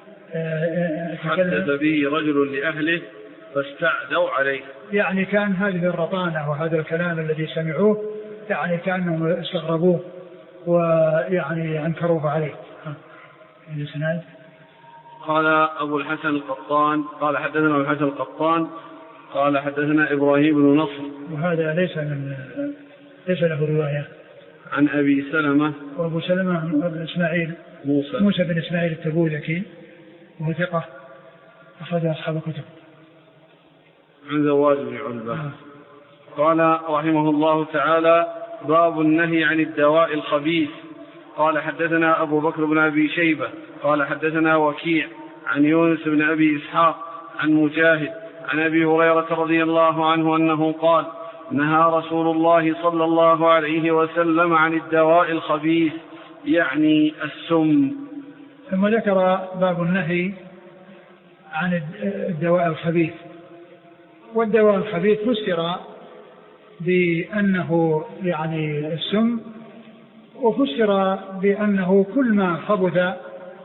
حدث به رجل لأهله فاستعدوا عليه، يعني كان هذه الرطانة وهذا الكلام الذي سمعوه يعني كأنهم استغربوه ويعني أنكروه عليه. الإسناد قال أبو الحسن القطان قال حدثنا أبو الحسن القطان قال حدثنا إبراهيم بن نصر، وهذا ليس من ليس له رواية عن أبي سلمة، وأبو سلمة إسماعيل موسى موسى بن إسماعيل التبوذكي وهو ثقة أخرج أصحاب الكتب، عن زواد بن علبة. آه. قال رحمه الله تعالى: باب النهي عن الدواء الخبيث. قال حدثنا أبو بكر بن أبي شيبة قال حدثنا وكيع عن يونس بن أبي إسحاق عن مجاهد عن أبي هريرة رضي الله عنه أنه قال: نهى رسول الله صلى الله عليه وسلم عن الدواء الخبيث، يعني السم. ثم ذكر باب النهي عن الدواء الخبيث. والدواء الخبيث فسر بأنه يعني السم، وفسر بأنه كل ما خبث،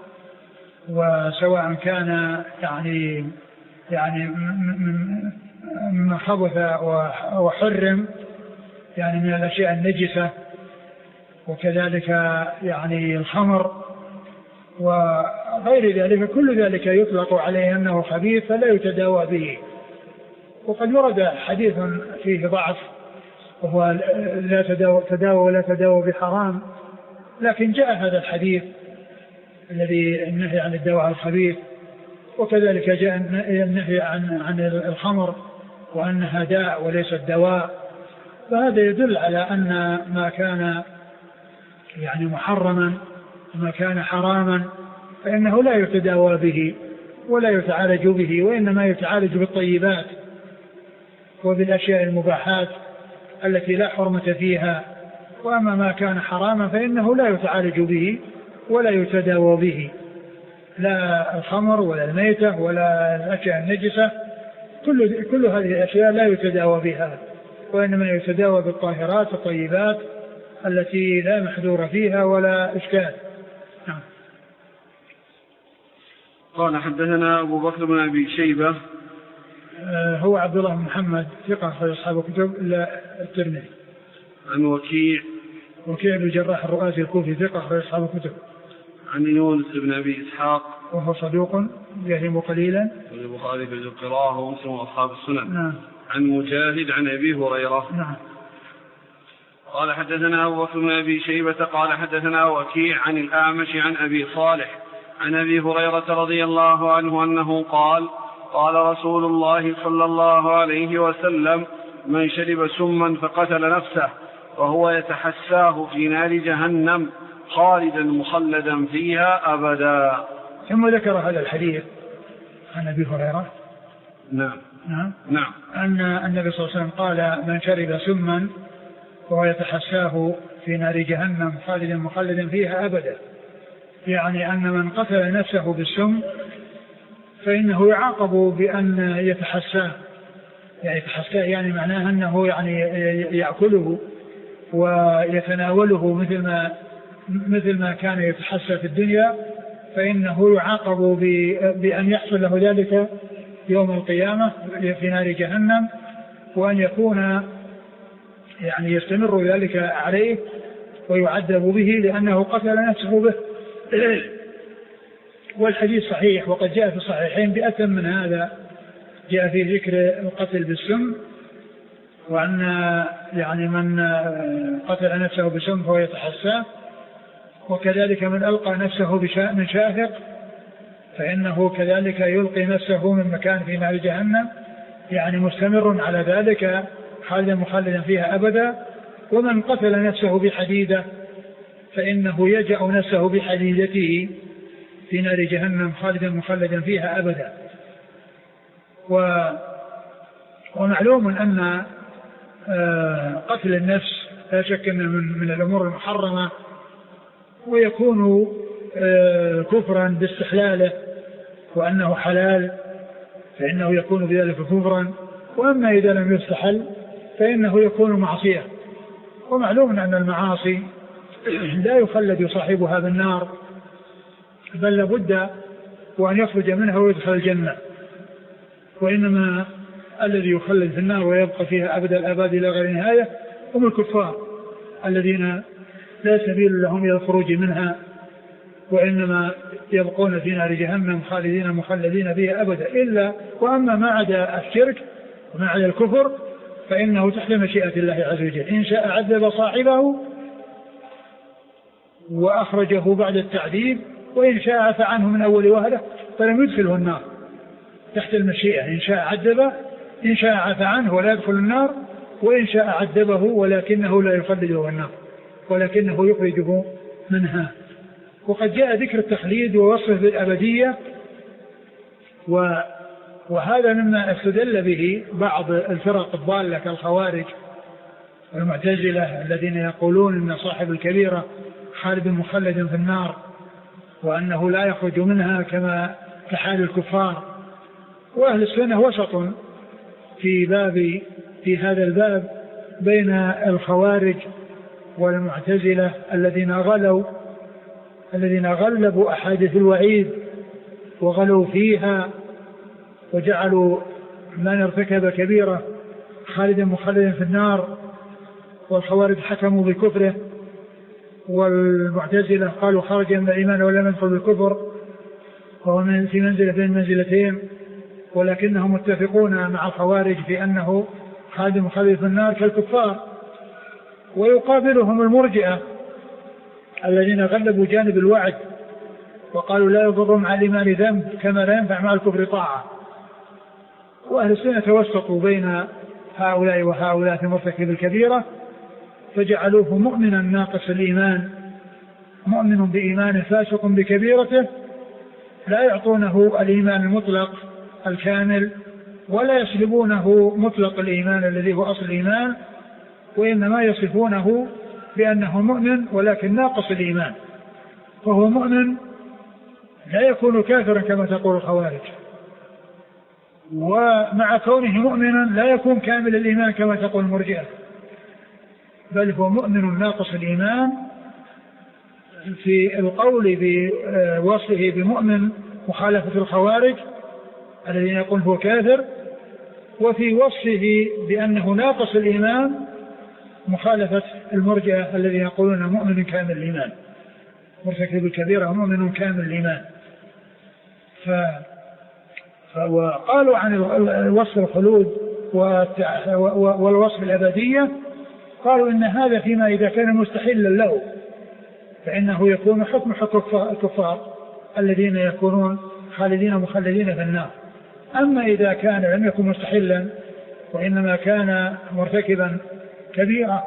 وسواء كان يعني يعني ما خبث وحرم يعني من الأشياء النجسة، وكذلك يعني الخمر وغير ذلك، كل ذلك يطلق عليه أنه خبيث فلا يتداوى به. وقد ورد حديث فيه ضعف وهو لا تداوى تداوى ولا تداوى بحرام، لكن جاء هذا الحديث الذي النهي عن الدواء الخبيث، وكذلك جاء النهي عن عن الخمر وأنها داء وليست دواء. فهذا يدل على أن ما كان يعني محرما وما كان حراما فإنه لا يتداوى به ولا يتعالج به، وإنما يتعالج بالطيبات وبالأشياء المباحات التي لا حرمة فيها. وأما ما كان حراما فإنه لا يتعالج به ولا يتداوى به، لا الخمر ولا الميتة ولا الأشياء النجسة، كل, كل هذه الأشياء لا يتداوى بها، وإنما يتداوى بالطاهرات الطيبات التي لا محذور فيها ولا إشكال. نعم. قال حدثنا أبو بكر بن أبي شيبة هو عبد الله بن محمد ثقة أخرج أصحاب الكتب إلا الترمذي. عن وكيع وكيع بن الجراح الرؤاسي الكوفي ثقة أخرج أصحاب الكتب. عن يونس بن أبي إسحاق وهو صدوق يهم قليلا، البخاري في القراءة ومسلم وأصحاب السنن. نعم. عن مجاهد عن أبي هريرة. نعم. قال حدثنا أبو بكر بن أبي شيبة قال حدثنا وكيع عن الأعمش عن أبي صالح عن أبي هريرة رضي الله عنه أنه قال: قال رسول الله صلى الله عليه وسلم: من شرب سما فقتل نفسه وهو يتحساه في نار جهنم خالدا مخلدا فيها أبدا. ثم ذكر هذا الحديث عن أبي هريرة. نعم. نعم. نعم. أن النبي صلى الله عليه وسلم قال: من شرب سما وهو يتحساه في نار جهنم خالدا مخلدا فيها أبدا، يعني أن من قتل نفسه بالسم فإنه يعاقب بأن يتحساه، يعني يتحساه يعني معناه أنه يعني يأكله ويتناوله مثل ما مثل ما كان يتحسى في الدنيا، فإنه يعاقب بأن يحصل له ذلك يوم القيامة في نار جهنم، وأن يكون يعني يستمر ذلك عليه ويعذب به لأنه قتل نفسه به. والحديث صحيح، وقد جاء في الصحيحين بأتم من هذا، جاء في ذكر القتل بالسم، وأن يعني من قتل نفسه بسم فهو يتحساه، وكذلك من ألقى نفسه من شاهق فإنه كذلك يلقي نفسه من مكان في نار جهنم، يعني مستمر على ذلك خالدا مخلدا فيها أبدا. ومن قتل نفسه بحديدة فإنه يجأ نفسه بحديدته في نار جهنم خالدا مخلدا فيها أبدا. و ومعلوم أن قتل النفس لا شك أنه من, من الأمور المحرمة، ويكون كفرا باستحلاله، وأنه حلال فإنه يكون بذلك كفرا. وأما إذا لم يستحل فإنه يكون معصية. ومعلوم أن المعاصي لا يخلد صاحبها بالنار، بل لابد وأن يخرج منها ويدخل الجنة. وإنما الذي يخلد في النار ويبقى فيها أبد الآباد إلى غير نهاية هم الكفار الذين لا سبيل لهم إلى الخروج منها، وإنما يبقون في نار جهنم خالدين مخلدين فيها أبدا. إلا وأما ما عدا الشرك وما عدا الكفر فإنه تحت مشيئة الله عز وجل، إن شاء عذب صاحبه وأخرجه بعد التعذيب، وإن شاء عفى عنه من أول وهلة فلم يدخله النار، تحت المشيئة. إن شاء عذبه، إن شاء عفى عنه ولا يدخل النار، وإن شاء عذبه ولكنه لا يخلده النار، ولكنه يخرجه منها. وقد جاء ذكر التخليد ووصفه بالأبدية، وهذا مما استدل به بعض الفرق الضالة كالخوارج والمعتزلة الذين يقولون أن صاحب الكبيرة خالد مخلد في النار، وأنه لا يخرج منها كما كحال الكفار. وأهل السنة وسط في باب في هذا الباب بين الخوارج والمعتزلة الذين غلوا الذين غلبوا أحاديث الوعيد وغلوا فيها وجعلوا من ارتكب كبيرة خالدا مخلدا في النار، والخوارج حكموا بكفره، والمعتزلة قالوا خرج من الإيمان ولم يدخل بالكفر، وهو في منزلة بين منزلتين، ولكنهم متفقون مع الخوارج في أنه خالد مخلد في النار كالكفار. ويقابلهم المرجئة الذين غلبوا جانب الوعد وقالوا لا يضر مع الإيمان ذنب كما لا ينفع مع الكفر طاعة. وأهل السنة توسطوا بين هؤلاء وهؤلاء في مرتكب الكبيرة، فجعلوه مؤمنا ناقص الإيمان، مؤمن بإيمان فاسق بكبيرته، لا يعطونه الإيمان المطلق الكامل ولا يسلبونه مطلق الإيمان الذي هو أصل الإيمان، وإنما يصفونه بأنه مؤمن ولكن ناقص الإيمان، فهو مؤمن لا يكون كافرا كما تقول الخوارج، ومع كونه مؤمنا لا يكون كامل الإيمان كما تقول المرجئة، بل هو مؤمن ناقص الإيمان في القول بوصفه بمؤمن مخالفة الخوارج الذين يقول هو كافر، وفي وصفه بأنه ناقص الإيمان مخالفة المرجئة الذين يقولون مؤمن كامل الإيمان، مرتكب الكبيرة مؤمن كامل الإيمان. ف... وقالوا عن الوصف الخلود والوصف الأبدية، قالوا إن هذا فيما إذا كان مستحيلا له فإنه يكون حكم حكم الكفار الذين يكونون خالدين مخلدين في النار. أما إذا كان لم يكن مستحلا وإنما كان مرتكبا كبيرة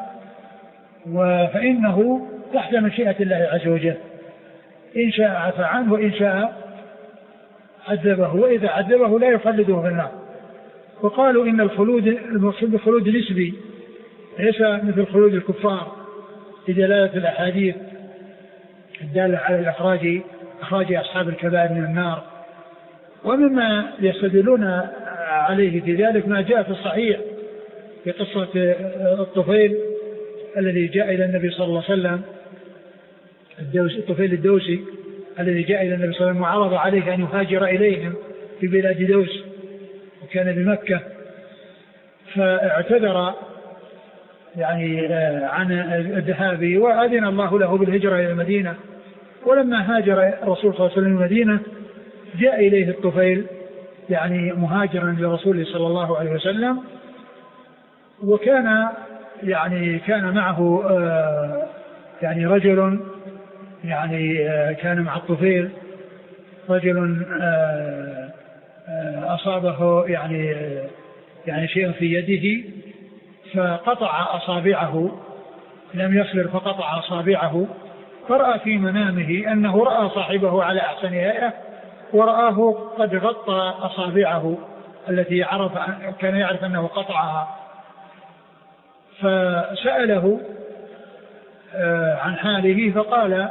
فإنه تحت مشيئة الله عز وجل، إن شاء عفى عنه وإن شاء عذبه، وإذا عذبه لا يخلده في النار. وقالوا إن الخلود المقصود بالخلود نسبي ليس مثل خلود الكفار بدلالة الأحاديث الدالة على الإخراج إخراج أصحاب الكبائر من النار. ومما يستدلون عليه في ذلك ما جاء في الصحيح في قصة الطفيل الذي جاء إلى النبي صلى الله عليه وسلم، الطفيل الدوسي الذي جاء إلى النبي صلى الله عليه وسلم وعرض عليه أن يهاجر إليهم في بلاد دوس، وكان بمكة، فاعتذر يعني عن الذهاب وأذن الله له بالهجرة إلى المدينة. ولما هاجر الرسول صلى الله عليه وسلم المدينة جاء إليه الطفيل يعني مهاجرا لرسوله صلى الله عليه وسلم، وكان يعني كان معه يعني رجل يعني كان مع الطفيل رجل أصابه يعني يعني شيء في يده فقطع أصابعه، لم يصبر فقطع أصابعه، فرأى في منامه أنه رأى صاحبه على أحسن هيئة ورآه قد غطى أصابعه التي عرف كان يعرف أنه قطعها، فسأله عن حاله فقال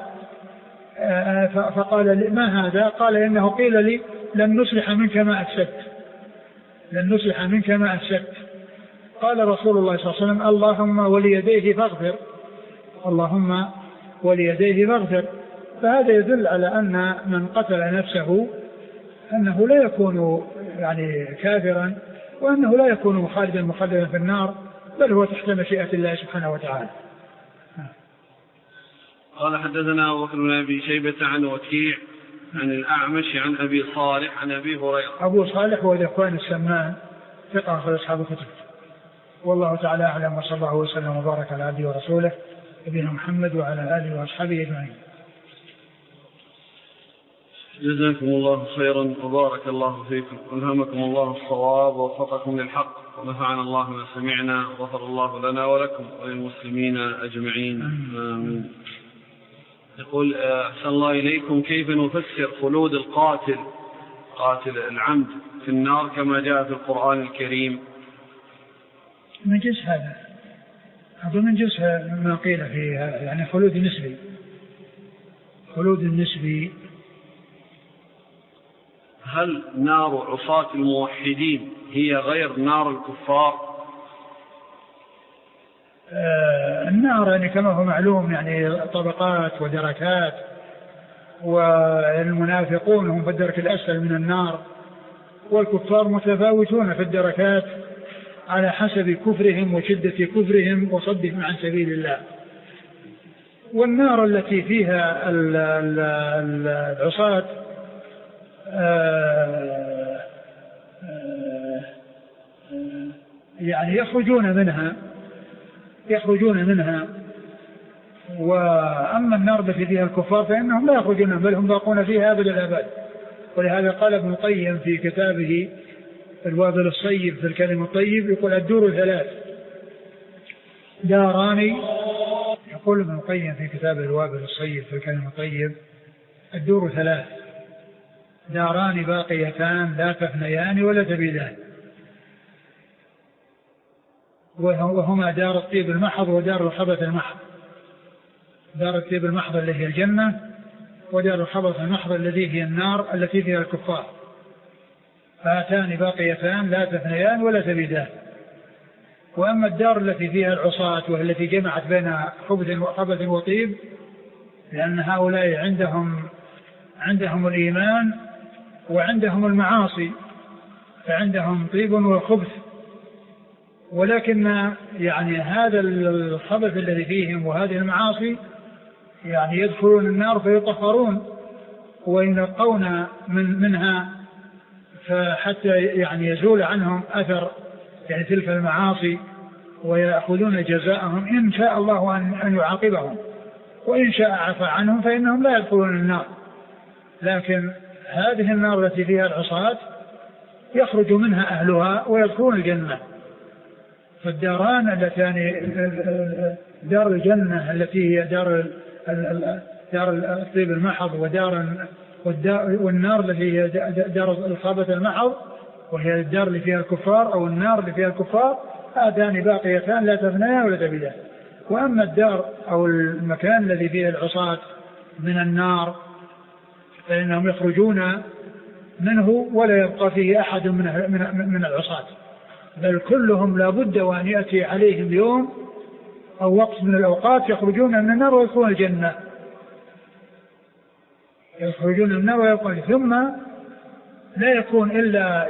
فقال ما هذا؟ قال إنه قيل لي لن نصلح منك ما أفسدت، لن نصلح منك ما أفسدت. قال رسول الله صلى الله عليه وسلم اللهم وليديه فاغفر، اللهم وليديه فاغفر. فهذا يدل على أن من قتل نفسه أنه لا يكون يعني كافرا، وأنه لا يكون مخالدا مخلدا في النار، بل هو تحت مشيئة الله سبحانه وتعالى. قال حدثنا أبو بكر بن أبي شيبة عن وكيع عن الأعمش عن أبي صالح عن أبي هريرة. أبو صالح هو ذكوان السمان ثقة أخرج أصحاب الكتب. والله تعالى أعلم، وصلى الله وسلم وبارك على عبده ورسوله نبينا محمد وعلى آله وأصحابه أجمعين. جزاكم الله خيرا وبارك الله فيكم والهمكم الله الصواب ووفقكم للحق ونفعنا الله ما سمعنا وغفر الله لنا ولكم وللمسلمين أجمعين آمين. يقول أحسن الله إليكم كيف نفسر خلود القاتل قاتل العمد في النار كما جاء في القرآن الكريم؟ من جنس هذا، هذا من جنس ما قيل فيها، يعني خلود نسبي، خلود نسبي. هل نار عصاة الموحدين هي غير نار الكفار؟ آه النار يعني كما هو معلوم يعني طبقات ودركات، والمنافقون هم في الدرك الأسفل من النار، والكفار متفاوتون في الدركات على حسب كفرهم وشدة كفرهم وصدهم عن سبيل الله. والنار التي فيها العصاة آه آه يعني يخرجون منها يخرجون منها وأما النار التي فيها الكفار فإنهم لا يخرجون، بل هم باقون فيها أبد الآباد. ولهذا قال ابن القيم في كتابه الوابل الصيب في الكلم الطيب، يقول الدور ثلاث داران، يقول ابن القيم في كتابه الوابل الصيب في الكلم الطيب الدور ثلاث داران باقيتان لا تفنيان ولا تبيدان، وهما دار الطيب المحض ودار الخبث المحض. دار الطيب المحض التي هي الجنة، ودار الخبث المحض التي هي النار التي فيها الكفار. فهاتان باقيتان لا تفنيان ولا تبيدان. وأما الدار التي فيها العصاة والتي جمعت بين خبث وطيب، لأن هؤلاء عندهم عندهم الإيمان وعندهم المعاصي، فعندهم طيب وخبث، ولكن يعني هذا الخبث الذي فيهم وهذه المعاصي يعني يدخلون النار فيطهرون وينقون من منها، فحتى يعني يزول عنهم أثر يعني تلك المعاصي، ويأخذون جزاءهم إن شاء الله أن يعاقبهم، وإن شاء عفى عنهم فإنهم لا يدخلون النار. لكن هذه النار التي فيها العصاة يخرج منها أهلها ويدخلون الجنة. فالداران اللتان دار الجنة التي هي دار دار الطيب المحض، ودار والنار التي هي دار الخبث المحض وهي الدار اللي فيها الكفار أو النار اللي فيها الكفار، هاتان باقيتان لا تفنيان ولا تبيدان. وأما الدار أو المكان الذي فيه العصاة من النار فإنهم يخرجون منه ولا يبقى فيه أحد من من العصاة، بل كلهم لا بد وأن يأتي عليهم يوم أو وقت من الأوقات يخرجون من النار ويدخلون الجنة، يخرجون من النار ويدخلون، ثم لا يكون إلا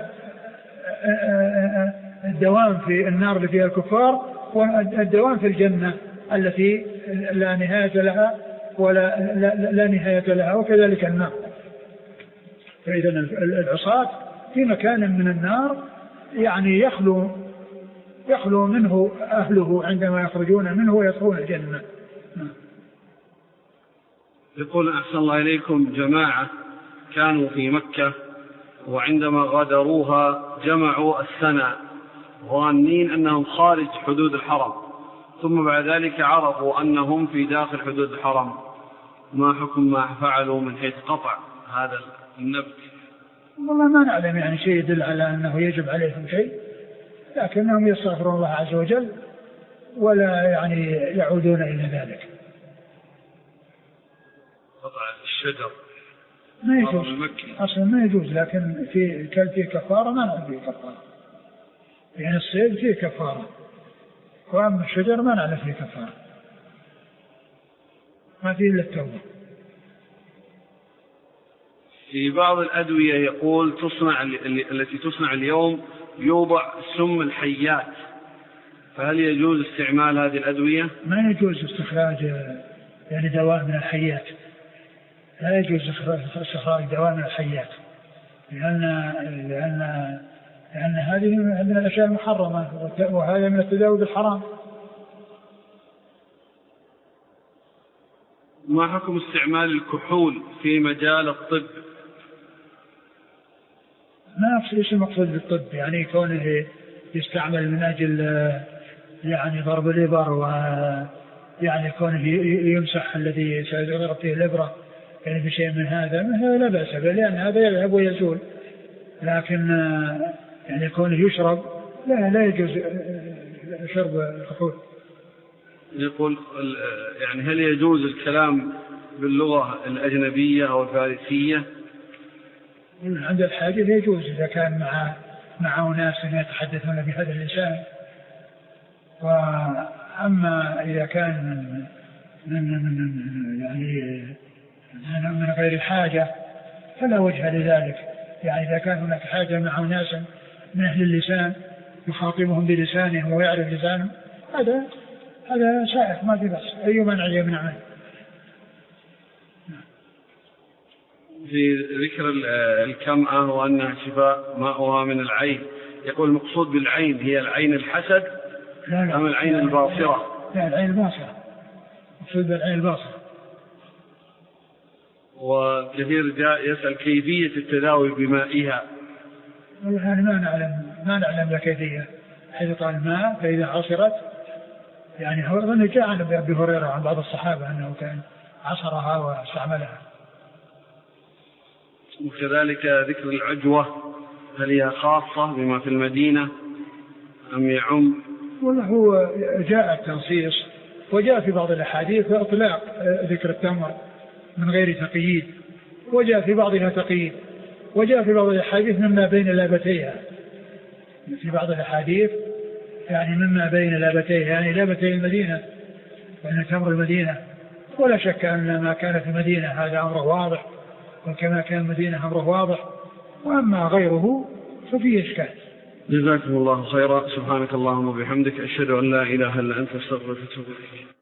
الدوام في النار اللي فيها الكفار والدوام في الجنة التي لا نهاية لها ولا لا, لا نهاية لها، وكذلك النار. فإذا العصاة في مكان من النار يعني يخلو يخلو منه أهله عندما يخرجون منه ويدخلون الجنة. يقول أحسن الله إليكم جماعة كانوا في مكة وعندما غادروها جمعوا السنة ظانين أنهم خارج حدود الحرم، ثم بعد ذلك عرفوا أنهم في داخل حدود الحرم، ما حكم ما فعلوا من حيث قطع هذا النبت؟ والله ما نعلم يعني شيء يدل على أنه يجب عليهم شيء، لكنهم يستغفرون الله عز وجل ولا يعني يعودون إلى ذلك. قطع الشجر ما يجوز أصلا، ما يجوز، لكن في كل فيه كفارة ما نعلم فيه كفارة، يعني الصيد فيه كفارة، وأما الشجر ما نعلم فيه كفارة، ما فيه إلا التوبة. في بعض الأدوية يقول تصنع التي تصنع اليوم يوضع سم الحيات، فهل يجوز استعمال هذه الأدوية؟ ما يجوز استخراج يعني دواء من الحيات، لا يجوز استخراج دواء من الحيات، لأن لأن لأن هذه من الأشياء المحرمة، وهذا من التداوي بالحرام. ما حكم استعمال الكحول في مجال الطب؟ ما أقصد إيش المقصود بالطب، يعني كونه يستعمل من أجل يعني ضرب الإبر، ويعني كونه يمسح الذي سيضرب فيه الإبرة يعني بشيء من هذا، لا بأس به، لأن هذا يذهب ويزول، لكن يعني كونه يشرب لا لا يجوز شرب الكحول. يقول يعني هل يجوز الكلام باللغة الأجنبية أو الفارسية؟ عند الحاجة يجوز إذا كان مع مع ناس يتحدثون بهذا اللسان، وأما إذا كان من من من يعني من غير حاجة فلا وجه لذلك، يعني إذا كان هناك حاجة مع ناس من أهل اللسان يخاطبهم بلسانهم ويعرف لسانهم، هذا هذا سائغ ما في بأس، أي منع يمنع منه. في ذكر الكمأة وأنها شفاء ماؤها من العين، يقول المقصود بالعين هي العين الحسد أم العين الباصرة؟ لا العين الباصرة، المقصود بالعين الباصرة. وكثير جاء يسأل كيفية التداوي بمائها. يعني ما نعلم ما نعلم كيفية، حيث قال الماء فإذا عصرت، يعني هو أظن جاء عن أبي هريرة عن بعض الصحابة أنه كان عصرها واستعملها. وكذلك ذكر العجوة، هل هي خاصة بما في المدينة أم يعم؟ والله هو جاء التنصيص، وجاء في بعض الأحاديث إطلاق ذكر التمر من غير تقييد، وجاء في بعضها تقييد، وجاء في بعض الأحاديث مما بين لابتيها، في بعض الأحاديث يعني مما بين لابتيها، يعني لابتي المدينة وأن تمر المدينة، ولا شك أن ما كان في المدينة هذا أمره واضح، وكما كان المدينة أمره واضح، وأما غيره ففيه إشكال. جزاكم الله خيرا، سبحانك اللهم وبحمدك، أشهد أن لا إله إلا أنت، أستغفرك وأتوب إليك.